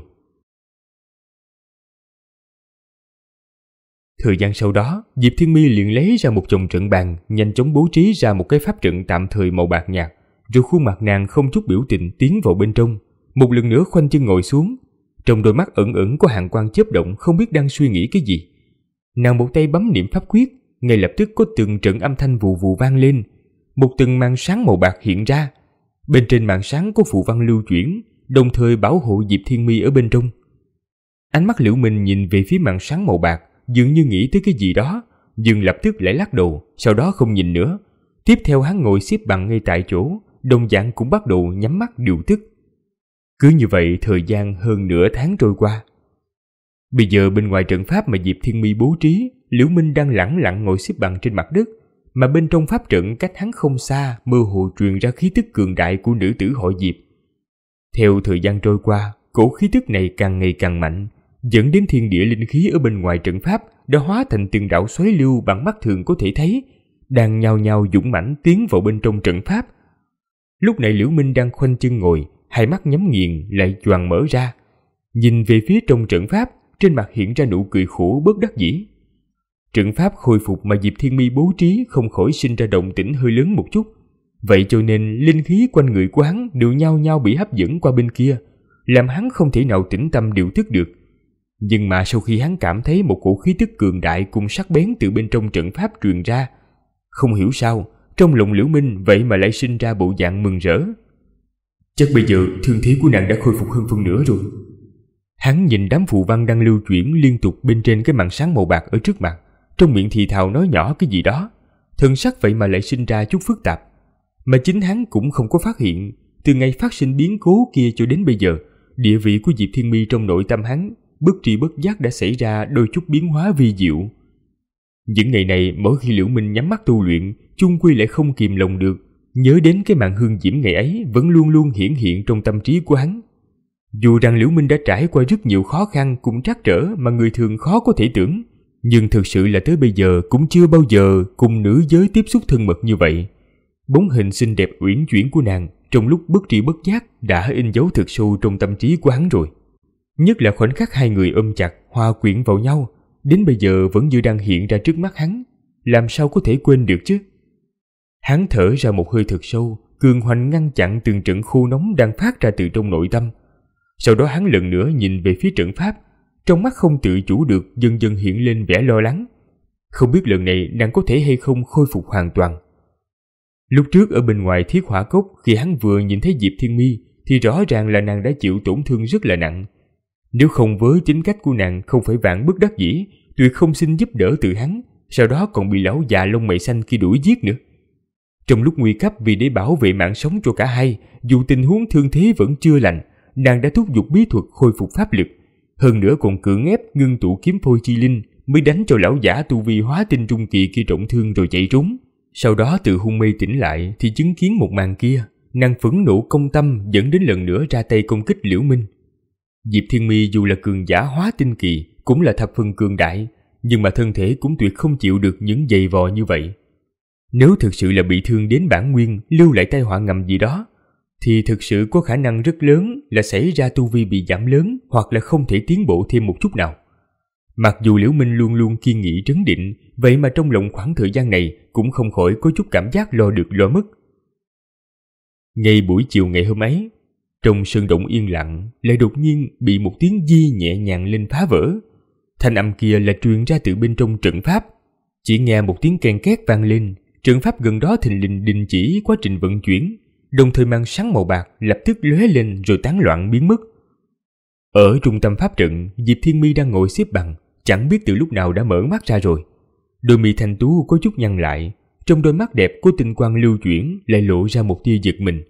Speaker 2: Thời gian sau đó, Diệp Thiên Mi liền lấy ra một chồng trận bàn, nhanh chóng bố trí ra một cái pháp trận tạm thời màu bạc nhạt, rồi khuôn mặt nàng không chút biểu tình tiến vào bên trong, một lần nữa khoanh chân ngồi xuống. Trong đôi mắt ẩn ẩn có hàn quang chớp động, không biết đang suy nghĩ cái gì. Nàng một tay bấm niệm pháp quyết, ngay lập tức có từng trận âm thanh vù vù vang lên, một từng màn sáng màu bạc hiện ra. Bên trên màn sáng có phù văn lưu chuyển, đồng thời bảo hộ Diệp Thiên Mi ở bên trong. Ánh mắt Liễu Minh nhìn về phía màn sáng màu bạc, dường như nghĩ tới cái gì đó, nhưng lập tức lại lắc đầu, sau đó không nhìn nữa. Tiếp theo hắn ngồi xếp bằng ngay tại chỗ, đồng dạng cũng bắt đầu nhắm mắt điều tức. Cứ như vậy thời gian hơn nửa tháng trôi qua. Bây giờ bên ngoài trận pháp mà Diệp Thiên Mi bố trí, Liễu Minh đang lẳng lặng ngồi xếp bằng trên mặt đất, mà bên trong pháp trận cách hắn không xa mơ hồ truyền ra khí tức cường đại của nữ tử họ Diệp. Theo thời gian trôi qua, cổ khí tức này càng ngày càng mạnh, dẫn đến thiên địa linh khí ở bên ngoài trận pháp đã hóa thành từng đạo xoáy lưu bằng mắt thường có thể thấy, đang nhao nhao dũng mãnh tiến vào bên trong trận pháp. Lúc này Liễu Minh đang khoanh chân ngồi, hai mắt nhắm nghiền lại choàng mở ra, nhìn về phía trong trận pháp, trên mặt hiện ra nụ cười khổ bất đắc dĩ. Trận pháp khôi phục mà Diệp Thiên Mi bố trí không khỏi sinh ra động tĩnh hơi lớn một chút, vậy cho nên linh khí quanh người của hắn đều nhao nhao bị hấp dẫn qua bên kia, làm hắn không thể nào tĩnh tâm điều tức được. Nhưng mà sau khi hắn cảm thấy một cổ khí tức cường đại cùng sắc bén từ bên trong trận pháp truyền ra, không hiểu sao trong lòng Liễu Minh vậy mà lại sinh ra bộ dạng mừng rỡ. Chắc bây giờ thương thế của nàng đã khôi phục hơn phân nửa rồi. Hắn nhìn đám phù văn đang lưu chuyển liên tục bên trên cái màn sáng màu bạc ở trước mặt, trong miệng thì thào nói nhỏ cái gì đó, thần sắc vậy mà lại sinh ra chút phức tạp. Mà chính hắn cũng không có phát hiện, từ ngày phát sinh biến cố kia cho đến bây giờ, địa vị của Diệp Thiên Mi trong nội tâm hắn bất tri bất giác đã xảy ra đôi chút biến hóa vi diệu. Những ngày này mỗi khi Liễu Minh nhắm mắt tu luyện, chung quy lại không kìm lòng được nhớ đến cái màn hương diễm ngày ấy vẫn luôn luôn hiển hiện trong tâm trí của hắn. Dù rằng Liễu Minh đã trải qua rất nhiều khó khăn cùng trắc trở mà người thường khó có thể tưởng, nhưng thực sự là tới bây giờ cũng chưa bao giờ cùng nữ giới tiếp xúc thân mật như vậy. Bóng hình xinh đẹp uyển chuyển của nàng trong lúc bất tri bất giác đã in dấu thực sâu trong tâm trí của hắn rồi. Nhất là khoảnh khắc hai người ôm chặt, hòa quyện vào nhau, đến bây giờ vẫn như đang hiện ra trước mắt hắn, làm sao có thể quên được chứ? Hắn thở ra một hơi thật sâu, cường hoành ngăn chặn từng trận khô nóng đang phát ra từ trong nội tâm. Sau đó hắn lần nữa nhìn về phía trận pháp, trong mắt không tự chủ được dần dần hiện lên vẻ lo lắng. Không biết lần này nàng có thể hay không khôi phục hoàn toàn. Lúc trước ở bên ngoài Thiết Hỏa Cốc, khi hắn vừa nhìn thấy Diệp Thiên Mi thì rõ ràng là nàng đã chịu tổn thương rất là nặng. Nếu không với tính cách của nàng không phải vạn bất đắc dĩ, tuyệt không xin giúp đỡ từ hắn, sau đó còn bị lão già lông mày xanh kia đuổi giết nữa. Trong lúc nguy cấp vì để bảo vệ mạng sống cho cả hai, dù tình huống thương thế vẫn chưa lành, nàng đã thúc giục bí thuật khôi phục pháp lực, hơn nữa còn cưỡng ép ngưng tụ kiếm phôi chi linh mới đánh cho lão giả tu vi hóa tinh trung kỳ kia trọng thương rồi chạy trốn. Sau đó từ hôn mê tỉnh lại thì chứng kiến một màn kia, nàng phẫn nộ công tâm dẫn đến lần nữa ra tay công kích Liễu Minh. Diệp Thiên Mi dù là cường giả hóa tinh kỳ, cũng là thập phần cường đại, nhưng mà thân thể cũng tuyệt không chịu được những giày vò như vậy. Nếu thực sự là bị thương đến bản nguyên, lưu lại tai họa ngầm gì đó, thì thực sự có khả năng rất lớn là xảy ra tu vi bị giảm lớn hoặc là không thể tiến bộ thêm một chút nào. Mặc dù Liễu Minh luôn luôn kiên nghị trấn định, vậy mà trong lòng khoảng thời gian này cũng không khỏi có chút cảm giác lo được lo mất. Ngay buổi chiều ngày hôm ấy, trong sơn động yên lặng lại đột nhiên bị một tiếng di nhẹ nhàng lên phá vỡ. Thanh âm kia là truyền ra từ bên trong trận pháp. Chỉ nghe một tiếng ken két vang lên, Trận pháp gần đó thình lình đình chỉ quá trình vận chuyển, đồng thời màn sáng màu bạc lập tức lóe lên rồi tán loạn biến mất. Ở trung tâm pháp trận, Diệp Thiên My đang ngồi xếp bằng, chẳng biết từ lúc nào đã mở mắt ra rồi. Đôi mi thanh tú có chút nhăn lại, trong đôi mắt đẹp của tinh quang lưu chuyển lại lộ ra một tia giật mình.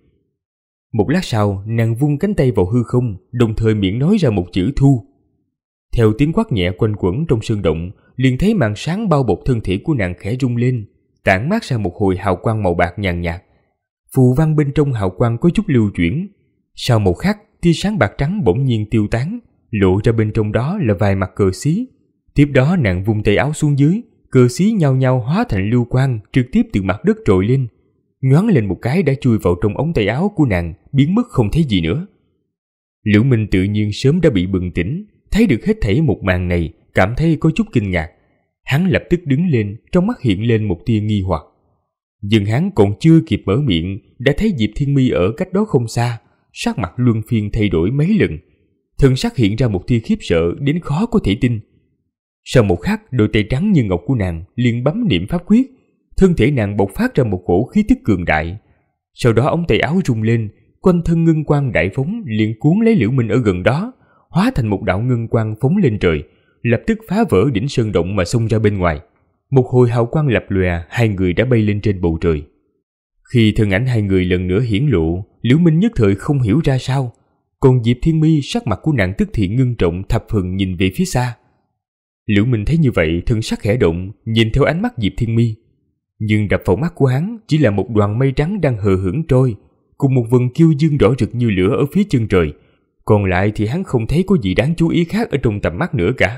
Speaker 2: Một lát sau, nàng vung cánh tay vào hư không, đồng thời miệng nói ra một chữ thu. Theo tiếng quát nhẹ quanh quẩn trong sơn động, liền thấy màn sáng bao bọc thân thể của nàng khẽ rung lên, tản mát ra một hồi hào quang màu bạc nhàn nhạt. Phù văn bên trong hào quang có chút lưu chuyển. Sau một khắc, tia sáng bạc trắng bỗng nhiên tiêu tán, lộ ra bên trong đó là vài mặt cờ xí. Tiếp đó nàng vung tay áo xuống dưới, cờ xí nhao nhao hóa thành lưu quang trực tiếp từ mặt đất trồi lên, nhoáng lên một cái đã chui vào trong ống tay áo của nàng, biến mất không thấy gì nữa. Liễu Minh tự nhiên sớm đã bị bừng tỉnh, thấy được hết thảy một màn này, cảm thấy có chút kinh ngạc. Hắn lập tức đứng lên, trong mắt hiện lên một tia nghi hoặc. Nhưng hắn còn chưa kịp mở miệng, đã thấy Diệp Thiên My ở cách đó không xa, sắc mặt luân phiên thay đổi mấy lần, thân sắc hiện ra một tia khiếp sợ đến khó có thể tin. Sau một khắc, đôi tay trắng như ngọc của nàng liền bấm niệm pháp quyết, thân thể nàng bộc phát ra một cổ khí tức cường đại. Sau đó ống tay áo rung lên, quanh thân ngân quang đại phóng liền cuốn lấy Liễu Minh ở gần đó, hóa thành một đạo ngân quang phóng lên trời, lập tức phá vỡ đỉnh sơn động mà xông ra bên ngoài. Một hồi hào quang lập lòe, hai người đã bay lên trên bầu trời. Khi thân ảnh hai người lần nữa hiển lộ, Liễu Minh nhất thời không hiểu ra sao, còn Diệp Thiên My sắc mặt của nàng tức thì ngưng trọng thập phần nhìn về phía xa. Liễu Minh thấy như vậy, thân sắc khẽ động, nhìn theo ánh mắt Diệp Thiên My, nhưng đập vào mắt của hắn chỉ là một đoàn mây trắng đang hờ hững trôi, cùng một vầng kiêu dương đỏ rực như lửa ở phía chân trời. Còn lại thì hắn không thấy có gì đáng chú ý khác ở trong tầm mắt nữa cả.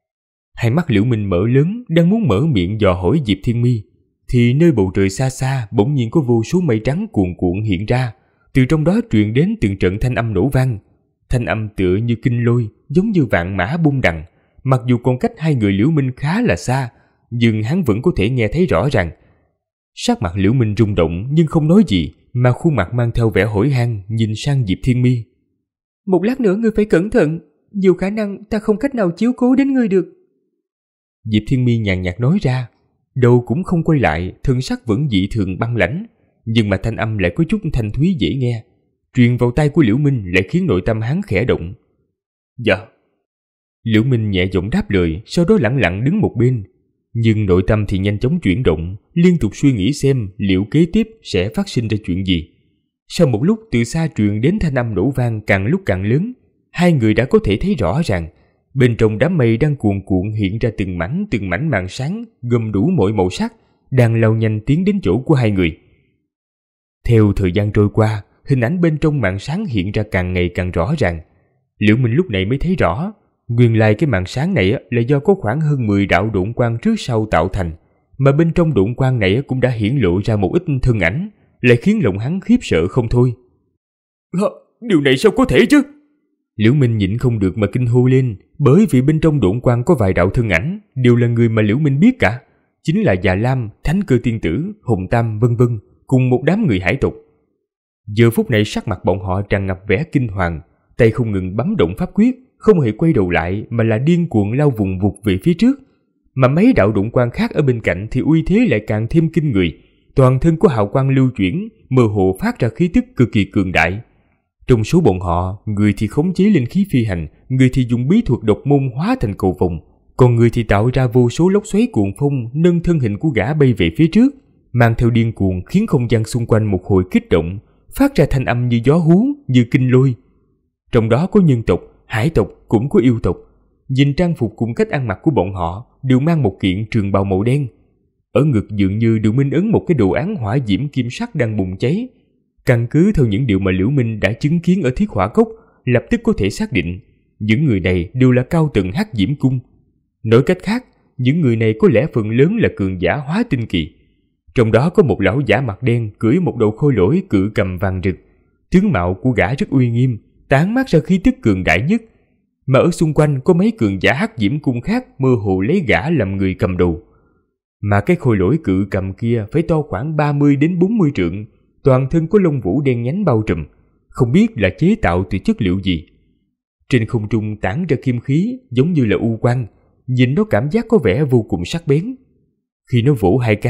Speaker 2: Hai mắt Liễu Minh mở lớn, đang muốn mở miệng dò hỏi Diệp Thiên My, thì nơi bầu trời xa xa bỗng nhiên có vô số mây trắng cuồn cuộn hiện ra, từ trong đó truyền đến từng trận thanh âm nổ vang. Thanh âm tựa như kinh lôi, giống như vạn mã bung đằng. Mặc dù còn cách hai người Liễu Minh khá là xa, nhưng hắn vẫn có thể nghe thấy rõ ràng. Sắc mặt Liễu Minh rung động nhưng không nói gì, mà khuôn mặt mang theo vẻ hỏi han nhìn sang Diệp Thiên My.
Speaker 3: Một lát nữa ngươi phải cẩn thận, nhiều khả năng ta không cách nào chiếu cố đến ngươi được.
Speaker 2: Diệp Thiên My nhàn nhạt nói ra, đầu cũng không quay lại, thân sắc vẫn dị thường băng lãnh, nhưng mà thanh âm lại có chút thanh thúy dễ nghe, truyền vào tai của Liễu Minh lại khiến nội tâm hắn khẽ động. Dạ. Liễu Minh nhẹ giọng đáp lời, sau đó lẳng lặng đứng một bên, nhưng nội tâm thì nhanh chóng chuyển động, liên tục suy nghĩ xem liệu kế tiếp sẽ phát sinh ra chuyện gì. Sau một lúc, từ xa truyền đến thanh âm nổ vang càng lúc càng lớn, hai người đã có thể thấy rõ ràng bên trong đám mây đang cuồn cuộn hiện ra từng mảnh màn sáng gồm đủ mọi màu sắc, đang lao nhanh tiến đến chỗ của hai người. Theo thời gian trôi qua, hình ảnh bên trong màn sáng hiện ra càng ngày càng rõ ràng. Liễu Minh lúc này mới thấy rõ, nguyên lai cái màn sáng này là do có khoảng hơn 10 đạo độn quang trước sau tạo thành, mà bên trong độn quang này cũng đã hiển lộ ra một ít thân ảnh, lại khiến lòng hắn khiếp sợ không thôi. Điều này sao có thể chứ? Liễu Minh nhịn không được mà kinh hô lên, bởi vì bên trong độn quang có vài đạo thân ảnh, đều là người mà Liễu Minh biết cả, chính là Già Lam, Thánh Cơ Tiên Tử, Hùng Tam vân vân, cùng một đám người hải tộc. Giờ phút này sắc mặt bọn họ tràn ngập vẻ kinh hoàng, tay không ngừng bấm động pháp quyết, không hề quay đầu lại mà là điên cuồng lao vùng vụt về phía trước. Mà mấy đạo độn quang khác ở bên cạnh thì uy thế lại càng thêm kinh người, toàn thân của hào quang lưu chuyển, mơ hồ phát ra khí tức cực kỳ cường đại. Trong số bọn họ, người thì khống chế linh khí phi hành, người thì dùng bí thuật độc môn hóa thành cầu vồng, còn người thì tạo ra vô số lốc xoáy cuồng phong nâng thân hình của gã bay về phía trước, mang theo điên cuồng khiến không gian xung quanh một hồi kích động, phát ra thanh âm như gió hú, như kinh lôi. Trong đó có nhân tộc, hải tộc, cũng có yêu tộc. Nhìn trang phục cùng cách ăn mặc của bọn họ đều mang một kiện trường bào màu đen. Ở ngực dường như được minh ấn một cái đồ án hỏa diễm kim sắc đang bùng cháy. Căn cứ theo những điều mà Liễu Minh đã chứng kiến ở Thiết Hỏa Cốc, lập tức có thể xác định những người này đều là cao tầng Hắc Diễm Cung. Nói cách khác, những người này có lẽ phần lớn là cường giả hóa tinh kỳ. Trong đó có một lão giả mặt đen cưỡi một đầu khôi lỗi cự cầm vàng rực. Tướng mạo của gã rất uy nghiêm, tán mát ra khí tức cường đại nhất. Mà ở xung quanh có mấy cường giả Hắc Diễm Cung khác mơ hồ lấy gã làm người cầm đầu. Mà cái khôi lỗi cự cầm kia phải to khoảng 30 đến 40 trượng, toàn thân có lông vũ đen nhánh bao trùm, không biết là chế tạo từ chất liệu gì. Trên không trung tản ra kim khí giống như là u quang, nhìn nó cảm giác có vẻ vô cùng sắc bén. Khi nó vỗ hai cánh,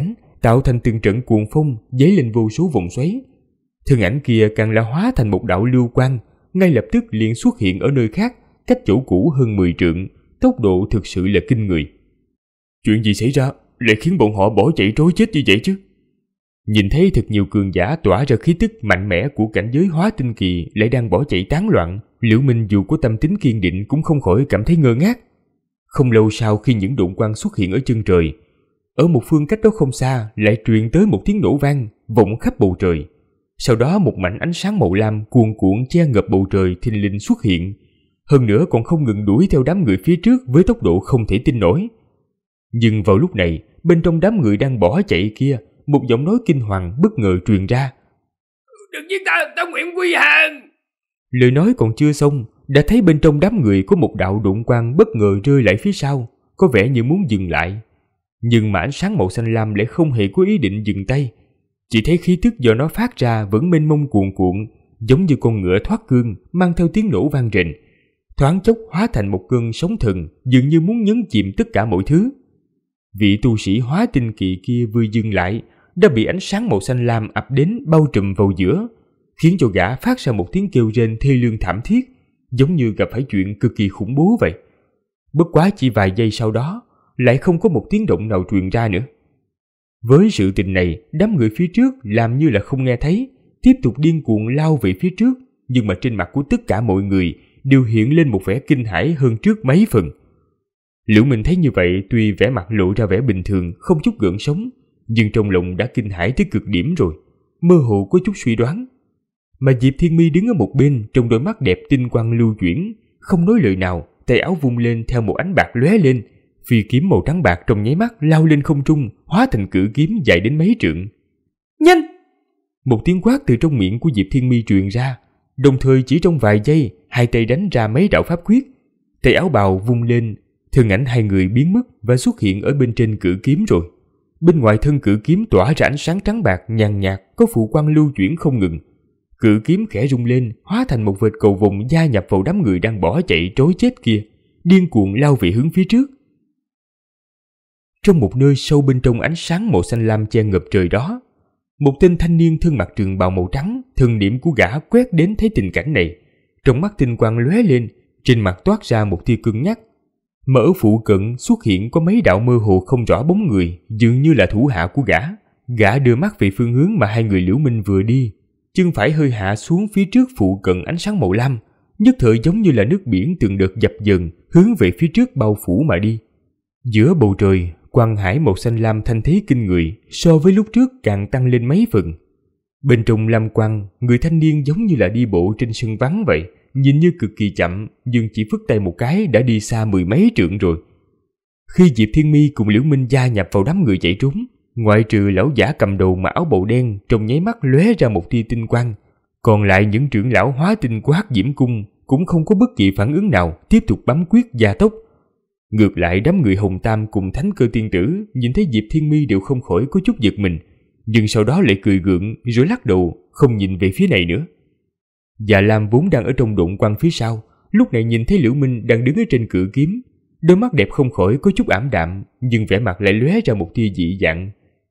Speaker 2: tạo thành từng trận cuồng phong, dấy lên vô số vòng xoáy. Thân ảnh kia càng là hóa thành một đạo lưu quang, ngay lập tức liền xuất hiện ở nơi khác, cách chỗ cũ hơn 10 trượng, tốc độ thực sự là kinh người. Chuyện gì xảy ra, lại khiến bọn họ bỏ chạy trối chết như vậy chứ? Nhìn thấy thật nhiều cường giả tỏa ra khí tức mạnh mẽ của cảnh giới hóa tinh kỳ lại đang bỏ chạy tán loạn, Liễu Minh dù có tâm tính kiên định cũng không khỏi cảm thấy ngơ ngác. Không lâu sau khi những độn quang xuất hiện ở chân trời, ở một phương cách đó không xa lại truyền tới một tiếng nổ vang vọng khắp bầu trời. Sau đó một mảnh ánh sáng màu lam cuồn cuộn che ngập bầu trời thình lình xuất hiện, hơn nữa còn không ngừng đuổi theo đám người phía trước với tốc độ không thể tin nổi. Nhưng vào lúc này, bên trong đám người đang bỏ chạy kia, một giọng nói kinh hoàng bất ngờ truyền ra.
Speaker 1: Đừng giết ta nguyện quy hàng.
Speaker 2: Lời nói còn chưa xong, đã thấy bên trong đám người có một đạo độn quang bất ngờ rơi lại phía sau, có vẻ như muốn dừng lại. Nhưng mà ánh sáng màu xanh lam lại không hề có ý định dừng tay. Chỉ thấy khí tức do nó phát ra vẫn mênh mông cuồn cuộn, giống như con ngựa thoát cương, mang theo tiếng nổ vang rền. Thoáng chốc hóa thành một cơn sóng thần, dường như muốn nhấn chìm tất cả mọi thứ. Vị tu sĩ hóa tinh kỳ kia vừa dừng lại, đã bị ánh sáng màu xanh lam ập đến bao trùm vào giữa, khiến cho gã phát ra một tiếng kêu rên thê lương thảm thiết, giống như gặp phải chuyện cực kỳ khủng bố vậy. Bất quá chỉ vài giây sau đó, lại không có một tiếng động nào truyền ra nữa. Với sự tình này, đám người phía trước làm như là không nghe thấy, tiếp tục điên cuồng lao về phía trước, nhưng mà trên mặt của tất cả mọi người đều hiện lên một vẻ kinh hãi hơn trước mấy phần. Liễu Minh thấy như vậy, tuy vẻ mặt lộ ra vẻ bình thường, không chút gợn sóng, nhưng trong lòng đã kinh hãi tới cực điểm rồi, mơ hồ có chút suy đoán. Mà Diệp Thiên Mi đứng ở một bên, trong đôi mắt đẹp tinh quang lưu chuyển, không nói lời nào, tay áo vung lên theo một ánh bạc lóe lên, phi kiếm màu trắng bạc trong nháy mắt lao lên không trung, hóa thành cự kiếm dài đến mấy trượng.
Speaker 3: Nhanh!
Speaker 2: Một tiếng quát từ trong miệng của Diệp Thiên Mi truyền ra, đồng thời chỉ trong vài giây, hai tay đánh ra mấy đạo pháp quyết, tay áo bào vung lên, thân ảnh hai người biến mất và xuất hiện ở bên trên cự kiếm rồi. Bên ngoài thân cự kiếm tỏa ra ánh sáng trắng bạc nhàn nhạt, có phụ quang lưu chuyển không ngừng. Cự kiếm khẽ rung lên, hóa thành một vệt cầu vồng gia nhập vào đám người đang bỏ chạy trối chết kia, điên cuồng lao về hướng phía trước. Trong một nơi sâu bên trong ánh sáng màu xanh lam che ngập trời đó, một tên thanh niên thân mặc trường bào màu trắng, thần niệm của gã quét đến thấy tình cảnh này, trong mắt tinh quang lóe lên, trên mặt toát ra một tia cứng nhắc. Mà ở phụ cận xuất hiện có mấy đạo mơ hồ không rõ bóng người, dường như là thủ hạ của gã. Gã đưa mắt về phương hướng mà hai người Liễu Minh vừa đi, chân phải hơi hạ xuống phía trước phụ cận ánh sáng màu lam, nhất thời giống như là nước biển từng đợt dập dần hướng về phía trước bao phủ mà đi. Giữa bầu trời, quang hải màu xanh lam thanh thế kinh người, so với lúc trước càng tăng lên mấy phần. Bên trong lam quang, người thanh niên giống như là đi bộ trên sân vắng vậy, nhìn như cực kỳ chậm, nhưng chỉ phất tay một cái đã đi xa mười mấy trượng rồi. Khi Diệp Thiên Mi cùng Liễu Minh gia nhập vào đám người chạy trốn, ngoại trừ lão giả cầm đầu mà áo bào đen trong nháy mắt lóe ra một tia tinh quang, còn lại những trưởng lão hóa tinh của Hắc Diễm Cung cũng không có bất kỳ phản ứng nào, tiếp tục bấm quyết gia tốc. Ngược lại đám người Hồng Tam cùng Thánh Cơ Tiên Tử nhìn thấy Diệp Thiên Mi đều không khỏi có chút giật mình, nhưng sau đó lại cười gượng rồi lắc đầu, không nhìn về phía này nữa. Dạ Lam vốn đang ở trong độn quang phía sau, lúc này nhìn thấy Liễu Minh đang đứng ở trên cự kiếm, đôi mắt đẹp không khỏi có chút ảm đạm, nhưng vẻ mặt lại lóe ra một tia dị dạng.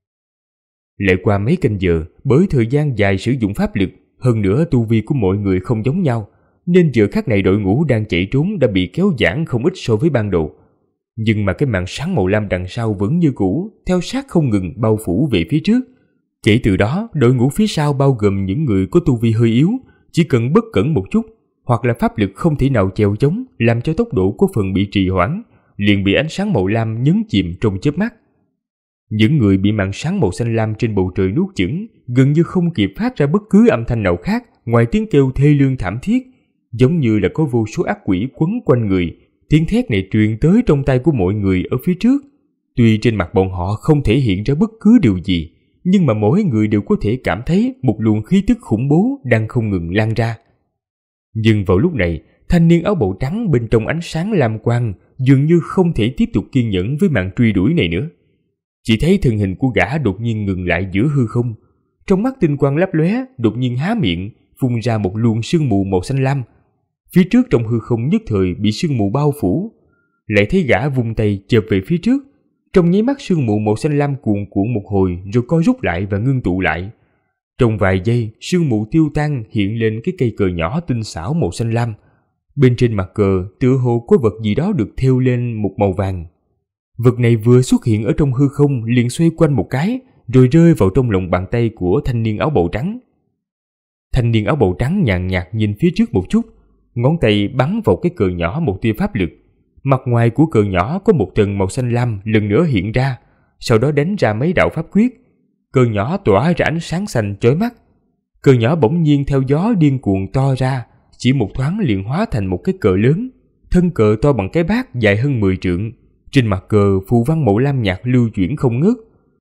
Speaker 2: Lại qua mấy canh giờ, bởi thời gian dài sử dụng pháp lực, hơn nữa tu vi của mọi người không giống nhau, nên giờ khắc này đội ngũ đang chạy trốn đã bị kéo giãn không ít so với ban đầu. Nhưng mà cái màn sáng màu lam đằng sau vẫn như cũ, theo sát không ngừng bao phủ về phía trước. Kể từ đó, đội ngũ phía sau bao gồm những người có tu vi hơi yếu, chỉ cần bất cẩn một chút, hoặc là pháp lực không thể nào chèo chống, làm cho tốc độ có phần bị trì hoãn, liền bị ánh sáng màu lam nhấn chìm trong chớp mắt. Những người bị màn sáng màu xanh lam trên bầu trời nuốt chửng, gần như không kịp phát ra bất cứ âm thanh nào khác ngoài tiếng kêu thê lương thảm thiết, giống như là có vô số ác quỷ quấn quanh người. Tiếng thét này truyền tới trong tai của mọi người ở phía trước. Tuy trên mặt bọn họ không thể hiện ra bất cứ điều gì, nhưng mà mỗi người đều có thể cảm thấy một luồng khí tức khủng bố đang không ngừng lan ra. Nhưng vào lúc này, thanh niên áo bào trắng bên trong ánh sáng lam quang dường như không thể tiếp tục kiên nhẫn với màn truy đuổi này nữa. Chỉ thấy thân hình của gã đột nhiên ngừng lại giữa hư không, trong mắt tinh quang lấp lóe, đột nhiên há miệng, phun ra một luồng sương mù màu xanh lam. Phía trước trong hư không nhất thời bị sương mù bao phủ. Lại thấy gã vung tay chộp về phía trước, Trong nháy mắt sương mù màu xanh lam cuồn cuộn một hồi rồi co rút lại và ngưng tụ lại. Trong vài giây, sương mù tiêu tan, hiện lên cái cây cờ nhỏ tinh xảo màu xanh lam. Bên trên mặt cờ tựa hồ có vật gì đó được thêu lên một màu vàng. Vật này vừa xuất hiện ở trong hư không liền xoay quanh một cái rồi rơi vào trong lòng bàn tay của thanh niên áo bào trắng. Thanh niên áo bào trắng nhàn nhạt nhìn phía trước một chút, ngón tay bắn vào cái cờ nhỏ một tia pháp lực. Mặt ngoài của cờ nhỏ có một tầng màu xanh lam lần nữa hiện ra, sau đó đánh ra mấy đạo pháp quyết. Cờ nhỏ tỏa ra ánh sáng xanh chói mắt. Cờ nhỏ bỗng nhiên theo gió điên cuồng to ra, chỉ một thoáng liền hóa thành một cái cờ lớn. Thân cờ to bằng cái bát dài hơn 10 trượng. Trên mặt cờ phù văn màu lam nhạt lưu chuyển không ngớt.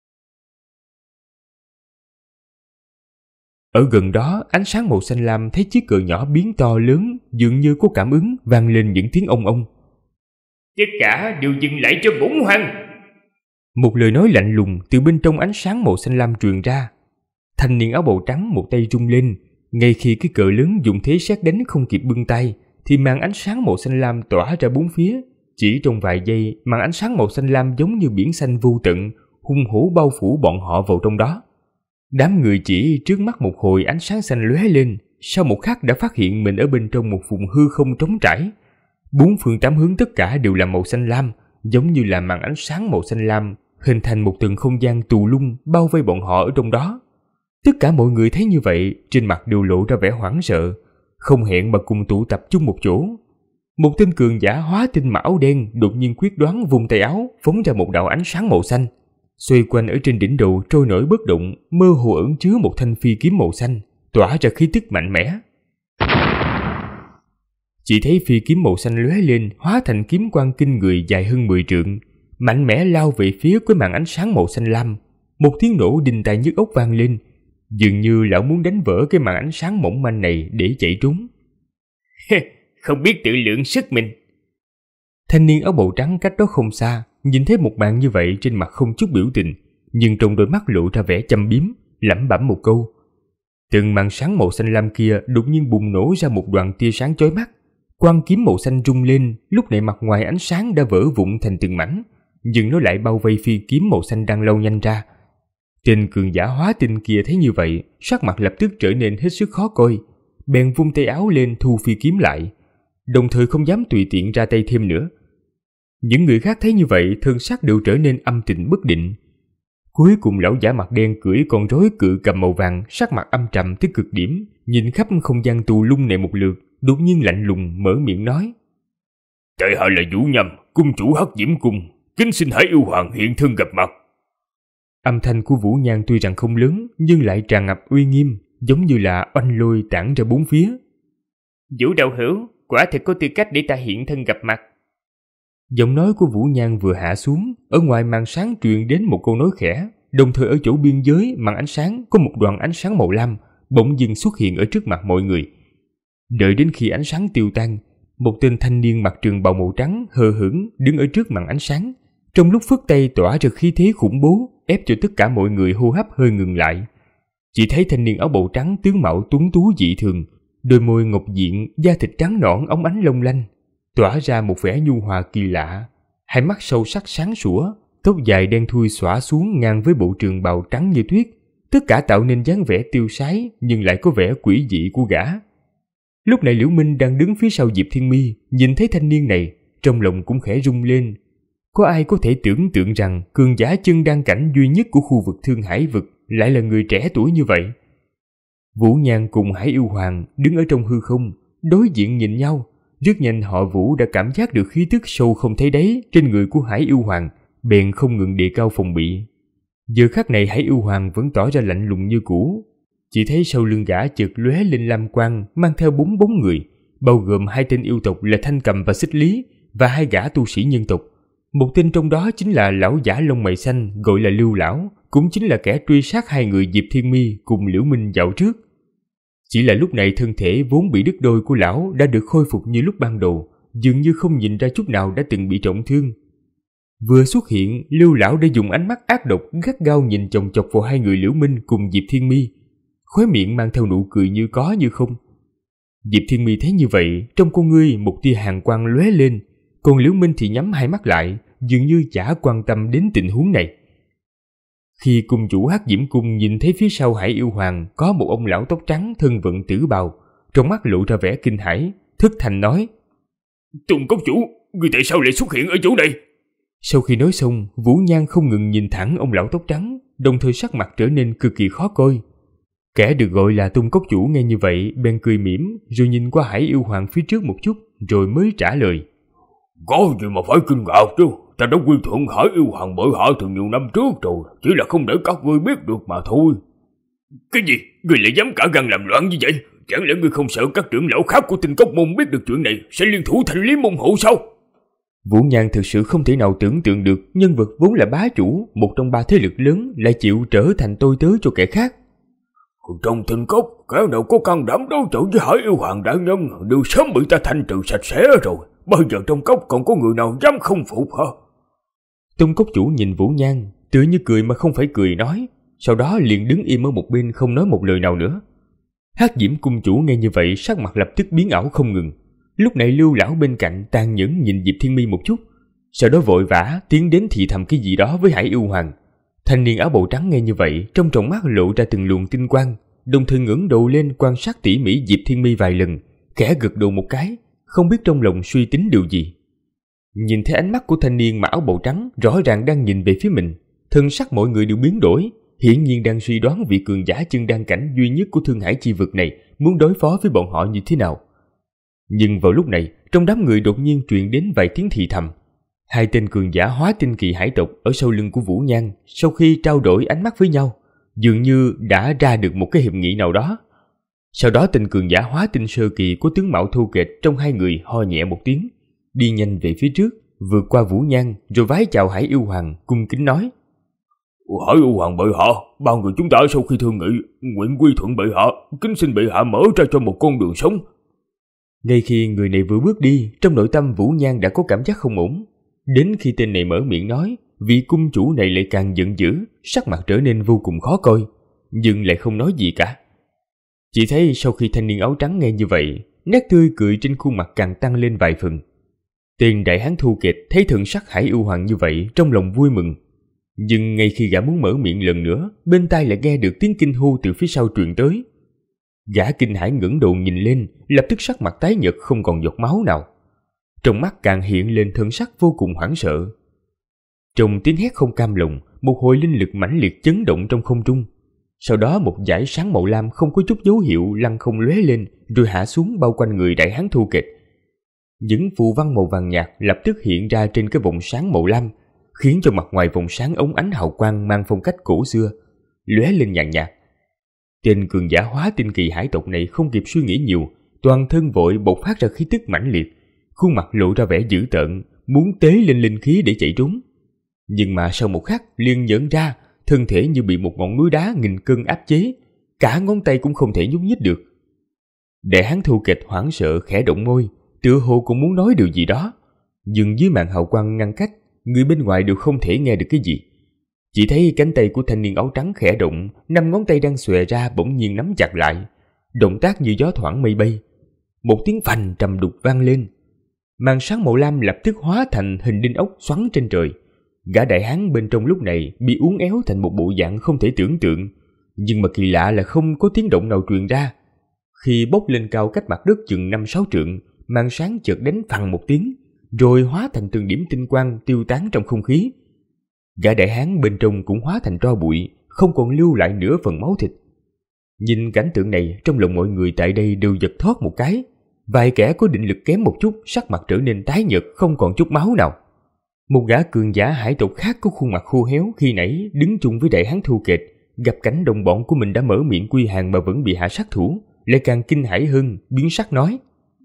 Speaker 2: Ở gần đó, ánh sáng màu xanh lam thấy chiếc cờ nhỏ biến to lớn, dường như có cảm ứng, vang lên những tiếng ông ông.
Speaker 1: Tất cả đều dừng lại cho bổn hoàng.
Speaker 2: Một lời nói lạnh lùng từ bên trong ánh sáng màu xanh lam truyền ra. Thanh niên áo bào trắng một tay rung lên, ngay khi cái cờ lớn dùng thế sét đánh không kịp bưng tay, thì màn ánh sáng màu xanh lam tỏa ra bốn phía. Chỉ trong vài giây, màn ánh sáng màu xanh lam giống như biển xanh vô tận, hung hổ bao phủ bọn họ vào trong đó. Đám người chỉ trước mắt một hồi ánh sáng xanh lóe lên, sau một khắc đã phát hiện mình ở bên trong một vùng hư không trống trải. Bốn phương tám hướng tất cả đều là màu xanh lam, giống như là màn ánh sáng màu xanh lam hình thành một tầng không gian tù lung bao vây bọn họ ở trong đó. Tất cả mọi người thấy như vậy, trên mặt đều lộ ra vẻ hoảng sợ, không hẹn mà cùng tụ tập chung một chỗ. Một tên cường giả hóa tinh mà áo đen đột nhiên quyết đoán vung tay áo, phóng ra một đạo ánh sáng màu xanh. Xoay quanh ở trên đỉnh đầu trôi nổi bất động, mơ hồ ẩn chứa một thanh phi kiếm màu xanh, tỏa ra khí tức mạnh mẽ. Chỉ thấy phi kiếm màu xanh lóe lên, hóa thành kiếm quang kinh người dài hơn 10 trượng, mạnh mẽ lao về phía cái màn ánh sáng màu xanh lam. Một tiếng nổ đinh tai nhức óc vang lên, dường như lão muốn đánh vỡ cái màn ánh sáng mỏng manh này để chạy trốn.
Speaker 1: Không biết tự lượng sức mình.
Speaker 2: Thanh niên áo bào trắng cách đó không xa, nhìn thấy một màn như vậy trên mặt không chút biểu tình, nhưng trong đôi mắt lộ ra vẻ châm biếm, lẩm bẩm một câu. Từng màn sáng màu xanh lam kia đột nhiên bùng nổ ra một đoàn tia sáng chói mắt. Quang kiếm màu xanh rung lên, lúc này mặt ngoài ánh sáng đã vỡ vụn thành từng mảnh, nhưng nó lại bao vây phi kiếm màu xanh đang lao nhanh ra. Tên cường giả hóa tinh kia thấy như vậy, sắc mặt lập tức trở nên hết sức khó coi, bèn vung tay áo lên thu phi kiếm lại, đồng thời không dám tùy tiện ra tay thêm nữa. Những người khác thấy như vậy, thân sắc đều trở nên âm tình bất định. Cuối cùng lão giả mặt đen cưỡi con rối cự cầm màu vàng, sắc mặt âm trầm tới cực điểm, nhìn khắp không gian tù lung này một lượt, đột nhiên lạnh lùng mở miệng nói:
Speaker 1: Tại hạ là Vũ Nhâm, cung chủ Hắc Diễm Cung, kính xin Hải Yêu Hoàng hiện thân gặp mặt.
Speaker 2: Âm thanh của Vũ Nhan tuy rằng không lớn, nhưng lại tràn ngập uy nghiêm, giống như là oanh lôi tản ra bốn phía.
Speaker 1: Vũ đạo hữu, quả thật có tư cách để ta hiện thân gặp mặt.
Speaker 2: Giọng nói của Vũ Nhan vừa hạ xuống, ở ngoài màn sáng truyền đến một câu nói khẽ, đồng thời ở chỗ biên giới màn ánh sáng có một đoàn ánh sáng màu lam bỗng dưng xuất hiện ở trước mặt mọi người. Đợi đến khi ánh sáng tiêu tan, một tên thanh niên mặc trường bào màu trắng hờ hững đứng ở trước màn ánh sáng, trong lúc phất tay tỏa ra khí thế khủng bố, ép cho tất cả mọi người hô hấp hơi ngừng lại. Chỉ thấy thanh niên áo bào trắng tướng mạo tuấn tú dị thường, đôi môi ngọc diện, da thịt trắng nõn óng ánh long lanh, tỏa ra một vẻ nhu hòa kỳ lạ. Hai mắt sâu sắc sáng sủa, tóc dài đen thui xõa xuống ngang với bộ trường bào trắng như tuyết, tất cả tạo nên dáng vẻ tiêu sái nhưng lại có vẻ quỷ dị của gã. Lúc này Liễu Minh đang đứng phía sau Diệp Thiên Mi, nhìn thấy thanh niên này, trong lòng cũng khẽ rung lên. Có ai có thể tưởng tượng rằng cường giả chân đan cảnh duy nhất của khu vực Thương Hải vực lại là người trẻ tuổi như vậy? Vũ Nhan cùng Hải Yêu Hoàng đứng ở trong hư không, đối diện nhìn nhau. Rất nhanh họ Vũ đã cảm giác được khí tức sâu không thấy đáy trên người của Hải Yêu Hoàng, bèn không ngừng đề cao phòng bị. Giờ khắc này Hải Yêu Hoàng vẫn tỏ ra lạnh lùng như cũ. Chỉ thấy sau lưng gã chợt lóe lên lam quang, mang theo 4 bóng người, bao gồm 2 tên yêu tộc là Thanh Cầm và Xích Lý, và 2 gã tu sĩ nhân tộc. Một tên trong đó chính là lão giả lông mày xanh gọi là Lưu Lão, cũng chính là kẻ truy sát 2 người Diệp Thiên Mi cùng Liễu Minh dạo trước. Chỉ là lúc này thân thể vốn bị đứt đôi của lão đã được khôi phục như lúc ban đầu, dường như không nhìn ra chút nào đã từng bị trọng thương. Vừa xuất hiện, Lưu Lão đã dùng ánh mắt ác độc gắt gao nhìn chòng chọc vào 2 người Liễu Minh cùng Diệp Thiên Mi, khóe miệng mang theo nụ cười như có như không. Diệp Thiên Mi thấy như vậy, trong con ngươi một tia hàn quang lóe lên, còn Liễu Minh thì nhắm hai mắt lại, dường như chả quan tâm đến tình huống này. Khi cung chủ Hắc Diễm Cung nhìn thấy phía sau Hải Yêu Hoàng có một ông lão tóc trắng thân vận tử bào, trong mắt lộ ra vẻ kinh hãi, thất thanh nói:
Speaker 1: Tôn cốc chủ, người tại sao lại xuất hiện ở chỗ này?
Speaker 2: Sau khi nói xong, Vũ Nhan không ngừng nhìn thẳng ông lão tóc trắng, đồng thời sắc mặt trở nên cực kỳ khó coi. Kẻ được gọi là Tôn cốc chủ nghe như vậy bèn cười mỉm, rồi nhìn qua Hải Yêu Hoàng phía trước một chút, rồi mới trả lời:
Speaker 1: Có gì mà phải kinh ngạc chứ, ta đã quy thuận Hải Yêu Hoàng bệ hạ từ nhiều năm trước rồi, chỉ là không để các ngươi biết được mà thôi. Cái gì? Ngươi lại dám cả gan làm loạn như vậy? Chẳng lẽ ngươi không sợ các trưởng lão khác của Tinh Cốc Môn biết được chuyện này sẽ liên thủ thành Lý Môn Hộ sao?
Speaker 2: Vũ Nhan thực sự không thể nào tưởng tượng được nhân vật vốn là bá chủ, một trong ba thế lực lớn, lại chịu trở thành tôi tớ cho kẻ khác.
Speaker 1: Trong Tinh Cốc, kẻ nào có can đảm đối chọi với Hải Yêu Hoàng đại nhân đều sớm bị ta thanh trừ sạch sẽ rồi. Bây giờ trong cốc còn có người nào dám không phục hả?
Speaker 2: Tôn cốc chủ nhìn Vũ Nhan, tựa như cười mà không phải cười nói, sau đó liền đứng im ở một bên không nói một lời nào nữa. Hắc Diễm cung chủ nghe như vậy sắc mặt lập tức biến ảo không ngừng. Lúc này Lưu lão bên cạnh tàn nhẫn nhìn Diệp Thiên Mi một chút, sau đó vội vã tiến đến thì thầm cái gì đó với Hải Yêu Hoàng. Thanh niên áo bào trắng nghe như vậy, trong tròng mắt lộ ra từng luồng tinh quang, đồng thời ngẩng đầu lên quan sát tỉ mỉ Diệp Thiên Mi vài lần, khẽ gật đầu một cái, không biết trong lòng suy tính điều gì. Nhìn thấy ánh mắt của thanh niên mặc áo bào trắng rõ ràng đang nhìn về phía mình, thân sắc mọi người đều biến đổi, hiển nhiên đang suy đoán vị cường giả chân đan cảnh duy nhất của Thương Hải chi vực này muốn đối phó với bọn họ như thế nào. Nhưng vào lúc này, trong đám người đột nhiên truyền đến vài tiếng thì thầm. Hai tên cường giả hóa tinh kỳ hải tộc ở sau lưng của Vũ Nhan sau khi trao đổi ánh mắt với nhau, dường như đã ra được một cái hiệp nghị nào đó. Sau đó tên cường giả hóa tinh sơ kỳ của tướng mạo thô kệch trong hai người ho nhẹ một tiếng, đi nhanh về phía trước, vượt qua Vũ Nhan rồi vái chào Hải Yêu Hoàng, cung kính nói:
Speaker 1: Hải Yêu Hoàng bệ hạ, ba người chúng ta sau khi thương nghị, nguyện quy thuận bệ hạ, kính xin bệ hạ mở ra cho một con đường sống.
Speaker 2: Ngay khi người này vừa bước đi, trong nội tâm Vũ Nhan đã có cảm giác không ổn. Đến khi tên này mở miệng nói, vị cung chủ này lại càng giận dữ, sắc mặt trở nên vô cùng khó coi, nhưng lại không nói gì cả. Chỉ thấy sau khi thanh niên áo trắng nghe như vậy, nét tươi cười trên khuôn mặt càng tăng lên vài phần. Tên đại hán thu kịch thấy thần sắc Hải Yêu Hoàng như vậy, trong lòng vui mừng. Nhưng ngay khi gã muốn mở miệng lần nữa, bên tai lại nghe được tiếng kinh hô từ phía sau truyền tới. Gã kinh hãi ngẩng đầu nhìn lên, lập tức sắc mặt tái nhợt không còn giọt máu nào. Trong mắt càng hiện lên thân sắc vô cùng hoảng sợ. Trong tiếng hét không cam lòng, một hồi linh lực mãnh liệt chấn động trong không trung. Sau đó một dải sáng màu lam không có chút dấu hiệu lăng không lóe lên, rồi hạ xuống bao quanh người đại hán thu kịch. Những phù văn màu vàng nhạt lập tức hiện ra trên cái vòng sáng màu lam, khiến cho mặt ngoài vòng sáng óng ánh hào quang mang phong cách cổ xưa, lóe lên nhàn nhạt. Tên cường giả hóa tinh kỳ hải tộc này không kịp suy nghĩ nhiều, toàn thân vội bộc phát ra khí tức mãnh liệt, khuôn mặt lộ ra vẻ dữ tợn, muốn tế lên linh khí để chạy trốn. Nhưng mà sau một khắc liền nhận ra, thân thể như bị một ngọn núi đá nghìn cân áp chế, cả ngón tay cũng không thể nhúc nhích được. Đại hán thu kịch hoảng sợ khẽ động môi, tựa hồ cũng muốn nói điều gì đó, nhưng dưới màn hào quang ngăn cách, người bên ngoài đều không thể nghe được cái gì. Chỉ thấy cánh tay của thanh niên áo trắng khẽ động, 5 ngón tay đang xòe ra bỗng nhiên nắm chặt lại, động tác như gió thoảng mây bay. Một tiếng phành trầm đục vang lên, màn sáng màu lam lập tức hóa thành hình đinh ốc xoắn trên trời. Gã đại hán bên trong lúc này bị uốn éo thành một bộ dạng không thể tưởng tượng, nhưng mà kỳ lạ là không có tiếng động nào truyền ra. Khi bốc lên cao cách mặt đất chừng 5-6 trượng, màn sáng chợt đánh phăng một tiếng, rồi hóa thành từng điểm tinh quang tiêu tán trong không khí. Gã đại hán bên trong cũng hóa thành tro bụi, không còn lưu lại nửa phần máu thịt. Nhìn cảnh tượng này, trong lòng mọi người tại đây đều giật thót một cái. Vài kẻ có định lực kém một chút, sắc mặt trở nên tái nhợt, không còn chút máu nào. Một gã cường giả hải tộc khác có khuôn mặt khô héo khi nãy đứng chung với đại hán thu kịch, gặp cảnh đồng bọn của mình đã mở miệng quy hàng mà vẫn bị hạ sát thủ, lại càng kinh hãi hơn, biến sắc nói: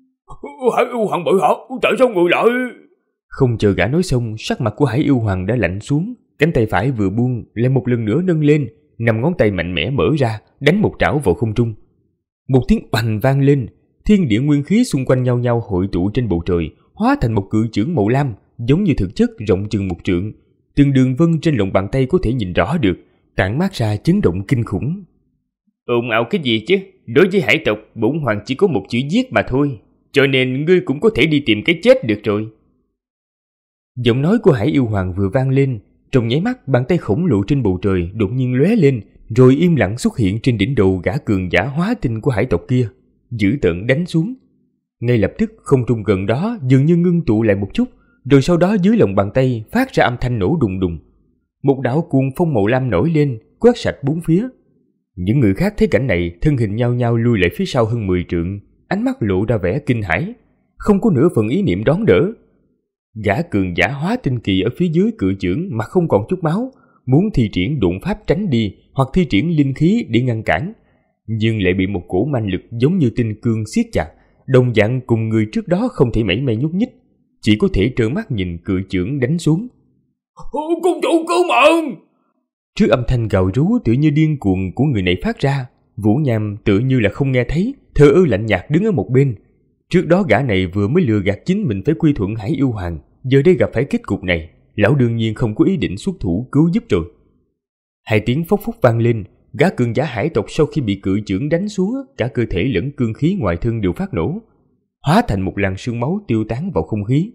Speaker 1: Hải Yêu Hoàng bệ hạ, tại sao người lại...
Speaker 2: Không chờ gã nói xong, sắc mặt của Hải Yêu Hoàng đã lạnh xuống, cánh tay phải vừa buông lại một lần nữa nâng lên, 5 ngón tay mạnh mẽ mở ra, đánh một trảo vào không trung. Một tiếng bành vang lên, thiên địa nguyên khí xung quanh nhau nhau hội tụ trên bầu trời, hóa thành một cự chưởng màu lam, giống như thực chất rộng chừng 1 trượng, từng đường vân trên lòng bàn tay có thể nhìn rõ được, tản mát ra chấn động kinh khủng.
Speaker 3: Ồn ào cái gì chứ? Đối với hải tộc, bổn hoàng chỉ có một chữ giết mà thôi, cho nên ngươi cũng có thể đi tìm cái chết được rồi.
Speaker 2: Giọng nói của Hải Yêu Hoàng vừa vang lên, trong nháy mắt bàn tay khổng lồ trên bầu trời đột nhiên lóe lên, rồi im lặng xuất hiện trên đỉnh đầu gã cường giả hóa tinh của hải tộc kia, dữ tợn đánh xuống. Ngay lập tức không trung gần đó dường như ngưng tụ lại một chút, rồi sau đó dưới lòng bàn tay phát ra âm thanh nổ đùng đùng. Một đạo cuồng phong màu lam nổi lên, quét sạch bốn phía. Những người khác thấy cảnh này, thân hình nhao nhao lui lại phía sau hơn 10 trượng, ánh mắt lộ ra vẻ kinh hãi, không có nửa phần ý niệm đón đỡ. Gã cường giả hóa tinh kỳ ở phía dưới cự chưởng mà không còn chút máu, muốn thi triển độn pháp tránh đi hoặc thi triển linh khí để ngăn cản, nhưng lại bị một cổ manh lực giống như tinh cương siết chặt, đồng dạng cùng người trước đó không thể mảy may nhúc nhích, chỉ có thể trợn mắt nhìn cự chưởng đánh xuống.
Speaker 1: Cung chủ cứu mạng!
Speaker 2: Trước âm thanh gào rú tự như điên cuồng của người này phát ra, Vũ Nham tự như là không nghe thấy, thờ ơ lạnh nhạt đứng ở một bên. Trước đó gã này vừa mới lừa gạt chính mình phải quy thuận Hải Yêu Hoàng, giờ đây gặp phải kết cục này, lão đương nhiên không có ý định xuất thủ cứu giúp rồi. Hai tiếng phốc phốc vang lên, gã cường giả hải tộc sau khi bị cự chưởng đánh xuống, cả cơ thể lẫn cương khí ngoài thân đều phát nổ, hóa thành một làn sương máu tiêu tán vào không khí.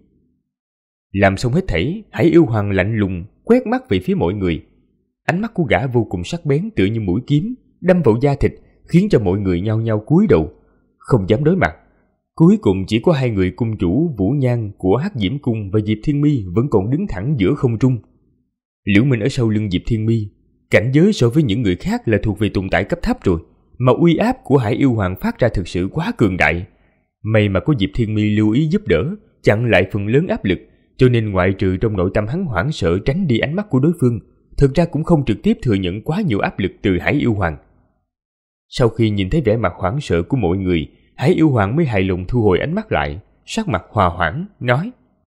Speaker 2: Làm xong hết thảy, Hải Yêu Hoàng lạnh lùng quét mắt về phía mọi người. Ánh mắt của gã vô cùng sắc bén tựa như mũi kiếm, đâm vào da thịt, khiến cho mọi người nhao nhao cúi đầu, không dám đối mặt. Cuối cùng chỉ có hai người cung chủ Vũ Nhan của Hắc Diễm Cung và Diệp Thiên Mi vẫn còn đứng thẳng giữa không trung. Liễu Minh ở sau lưng Diệp Thiên Mi, cảnh giới so với những người khác là thuộc về tồn tại cấp thấp rồi, mà uy áp của Hải Yêu Hoàng phát ra thực sự quá cường đại. May mà có Diệp Thiên Mi lưu ý giúp đỡ, chặn lại phần lớn áp lực, cho nên ngoại trừ trong nội tâm hắn hoảng sợ tránh đi ánh mắt của đối phương, thực ra cũng không trực tiếp thừa nhận quá nhiều áp lực từ Hải Yêu Hoàng. Sau khi nhìn thấy vẻ mặt hoảng sợ của mọi người, Hải Yêu Hoàng mới hài lòng thu hồi ánh mắt lại, sắc mặt hòa hoãn, nói: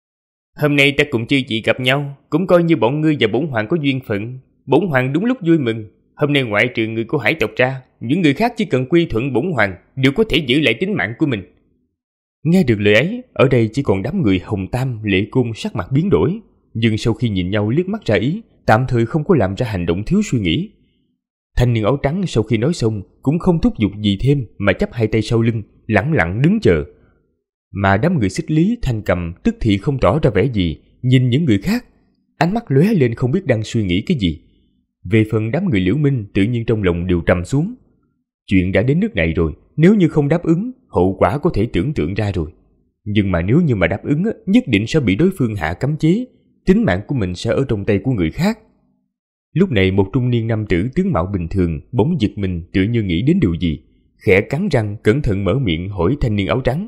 Speaker 3: Hôm nay ta cùng chư vị gặp nhau, cũng coi như bọn ngươi và bổn hoàng có duyên phận. Bổn hoàng đúng lúc vui mừng. Hôm nay ngoại trừ người của hải tộc ra, những người khác chỉ cần quy thuận bổn hoàng đều có thể giữ lại tính mạng của mình.
Speaker 2: Nghe được lời ấy, ở đây chỉ còn đám người Hồng Tam, Lệ Côn sắc mặt biến đổi, nhưng sau khi nhìn nhau liếc mắt ra ý, tạm thời không có làm ra hành động thiếu suy nghĩ. Thanh niên áo trắng sau khi nói xong cũng không thúc giục gì thêm mà chắp hai tay sau lưng, lẳng lặng đứng chờ. Mà đám người Xích Lý, Thanh Cầm tức thì không tỏ ra vẻ gì, nhìn những người khác, ánh mắt lóe lên không biết đang suy nghĩ cái gì. Về phần đám người Liễu Minh tự nhiên trong lòng đều trầm xuống. Chuyện đã đến nước này rồi, nếu như không đáp ứng, hậu quả có thể tưởng tượng ra rồi. Nhưng mà nếu như mà đáp ứng, nhất định sẽ bị đối phương hạ cấm chế, tính mạng của mình sẽ ở trong tay của người khác. Lúc này một trung niên nam tử tướng mạo bình thường bỗng giật mình, tự như nghĩ đến điều gì, khẽ cắn răng cẩn thận mở miệng hỏi thanh niên áo trắng: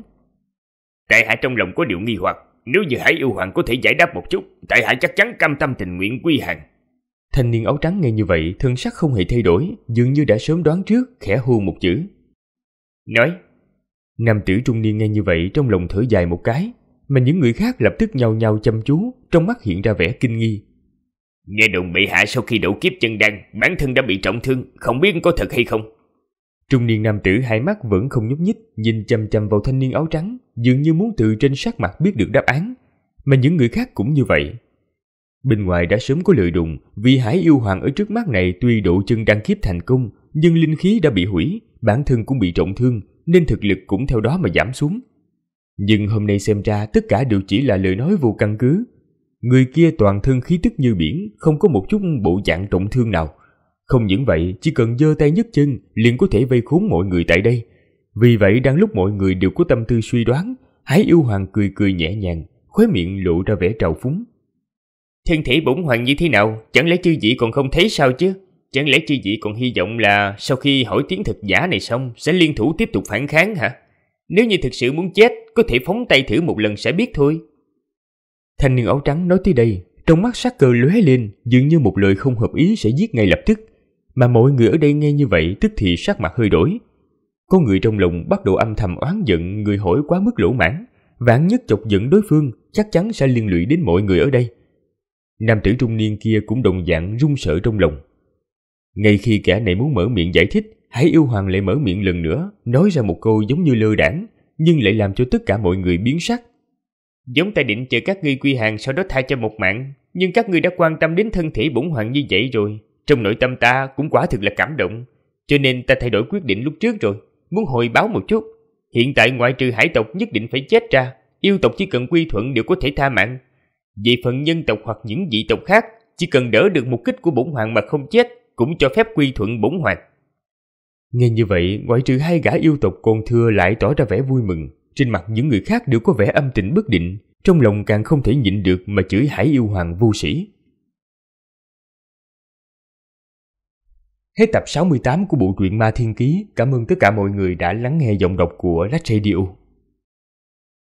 Speaker 1: Tại hạ trong lòng có điều nghi hoặc, nếu như Hải Yêu Hoàng có thể giải đáp một chút, tại hạ chắc chắn cam tâm tình nguyện quy hàng.
Speaker 2: Thanh niên áo trắng nghe như vậy, thân sắc không hề thay đổi, dường như đã sớm đoán trước, khẽ hô một chữ:
Speaker 3: Nói.
Speaker 2: Nam tử trung niên nghe như vậy trong lòng thở dài một cái, mà những người khác lập tức nhao nhao chăm chú, trong mắt hiện ra vẻ kinh nghi.
Speaker 1: Nghe đồn bệ hạ sau khi độ kiếp chân đan, bản thân đã bị trọng thương, không biết có thật hay không.
Speaker 2: Trung niên nam tử hai mắt vẫn không nhúc nhích, nhìn chằm chằm vào thanh niên áo trắng, dường như muốn từ trên sắc mặt biết được đáp án, mà những người khác cũng như vậy. Bên ngoài đã sớm có lời đồn, vì Hải Yêu Hoàng ở trước mắt này tuy độ chân đan kiếp thành công, nhưng linh khí đã bị hủy, bản thân cũng bị trọng thương, nên thực lực cũng theo đó mà giảm xuống. Nhưng hôm nay xem ra tất cả đều chỉ là lời nói vô căn cứ. Người kia toàn thân khí tức như biển, không có một chút bộ dạng trọng thương nào. Không những vậy, chỉ cần giơ tay nhấc chân liền có thể vây khốn mọi người tại đây. Vì vậy đang lúc mọi người đều có tâm tư suy đoán, Hải Yêu Hoàng cười cười nhẹ nhàng, khóe miệng lộ ra vẻ trào phúng.
Speaker 3: Thân thể bổn hoàng như thế nào, chẳng lẽ chư vị còn không thấy sao chứ? Chẳng lẽ chư vị còn hy vọng là sau khi hỏi tiếng thực giả này xong sẽ liên thủ tiếp tục phản kháng hả? Nếu như thực sự muốn chết, có thể phóng tay thử một lần sẽ biết thôi.
Speaker 2: Thanh niên áo trắng nói tới đây, trong mắt sắc cơ lóe lên, dường như một lời không hợp ý sẽ giết ngay lập tức. Mà mọi người ở đây nghe như vậy tức thì sắc mặt hơi đổi. Có người trong lòng bắt đầu âm thầm oán giận người hỏi quá mức lỗ mãn, vạn nhất chọc giận đối phương chắc chắn sẽ liên lụy đến mọi người ở đây. Nam tử trung niên kia cũng đồng dạng run sợ trong lòng. Ngay khi kẻ này muốn mở miệng giải thích, Hải Yêu Hoàng lại mở miệng lần nữa, nói ra một câu giống như lơ đãng, nhưng lại làm cho tất cả mọi người biến sắc.
Speaker 3: Giống ta định chờ các ngươi quy hàng sau đó tha cho một mạng, nhưng các ngươi đã quan tâm đến thân thể bổn hoàng như vậy rồi, trong nội tâm ta cũng quả thực là cảm động, cho nên ta thay đổi quyết định lúc trước rồi, muốn hồi báo một chút. Hiện tại ngoại trừ hải tộc nhất định phải chết ra, yêu tộc chỉ cần quy thuận đều có thể tha mạng. Về phần nhân tộc hoặc những dị tộc khác, chỉ cần đỡ được một kích của bổn hoàng mà không chết, cũng cho phép quy thuận bổn hoàng.
Speaker 2: Nghe như vậy, ngoại trừ 2 gã yêu tộc còn thừa lại tỏ ra vẻ vui mừng. Trên mặt những người khác đều có vẻ âm tình bất định, trong lòng càng không thể nhịn được mà chửi Hải Yêu Hoàng vô sĩ. Hết tập 68 của bộ truyện Ma Thiên Ký. Cảm ơn tất cả mọi người đã lắng nghe giọng đọc của Lách Radio.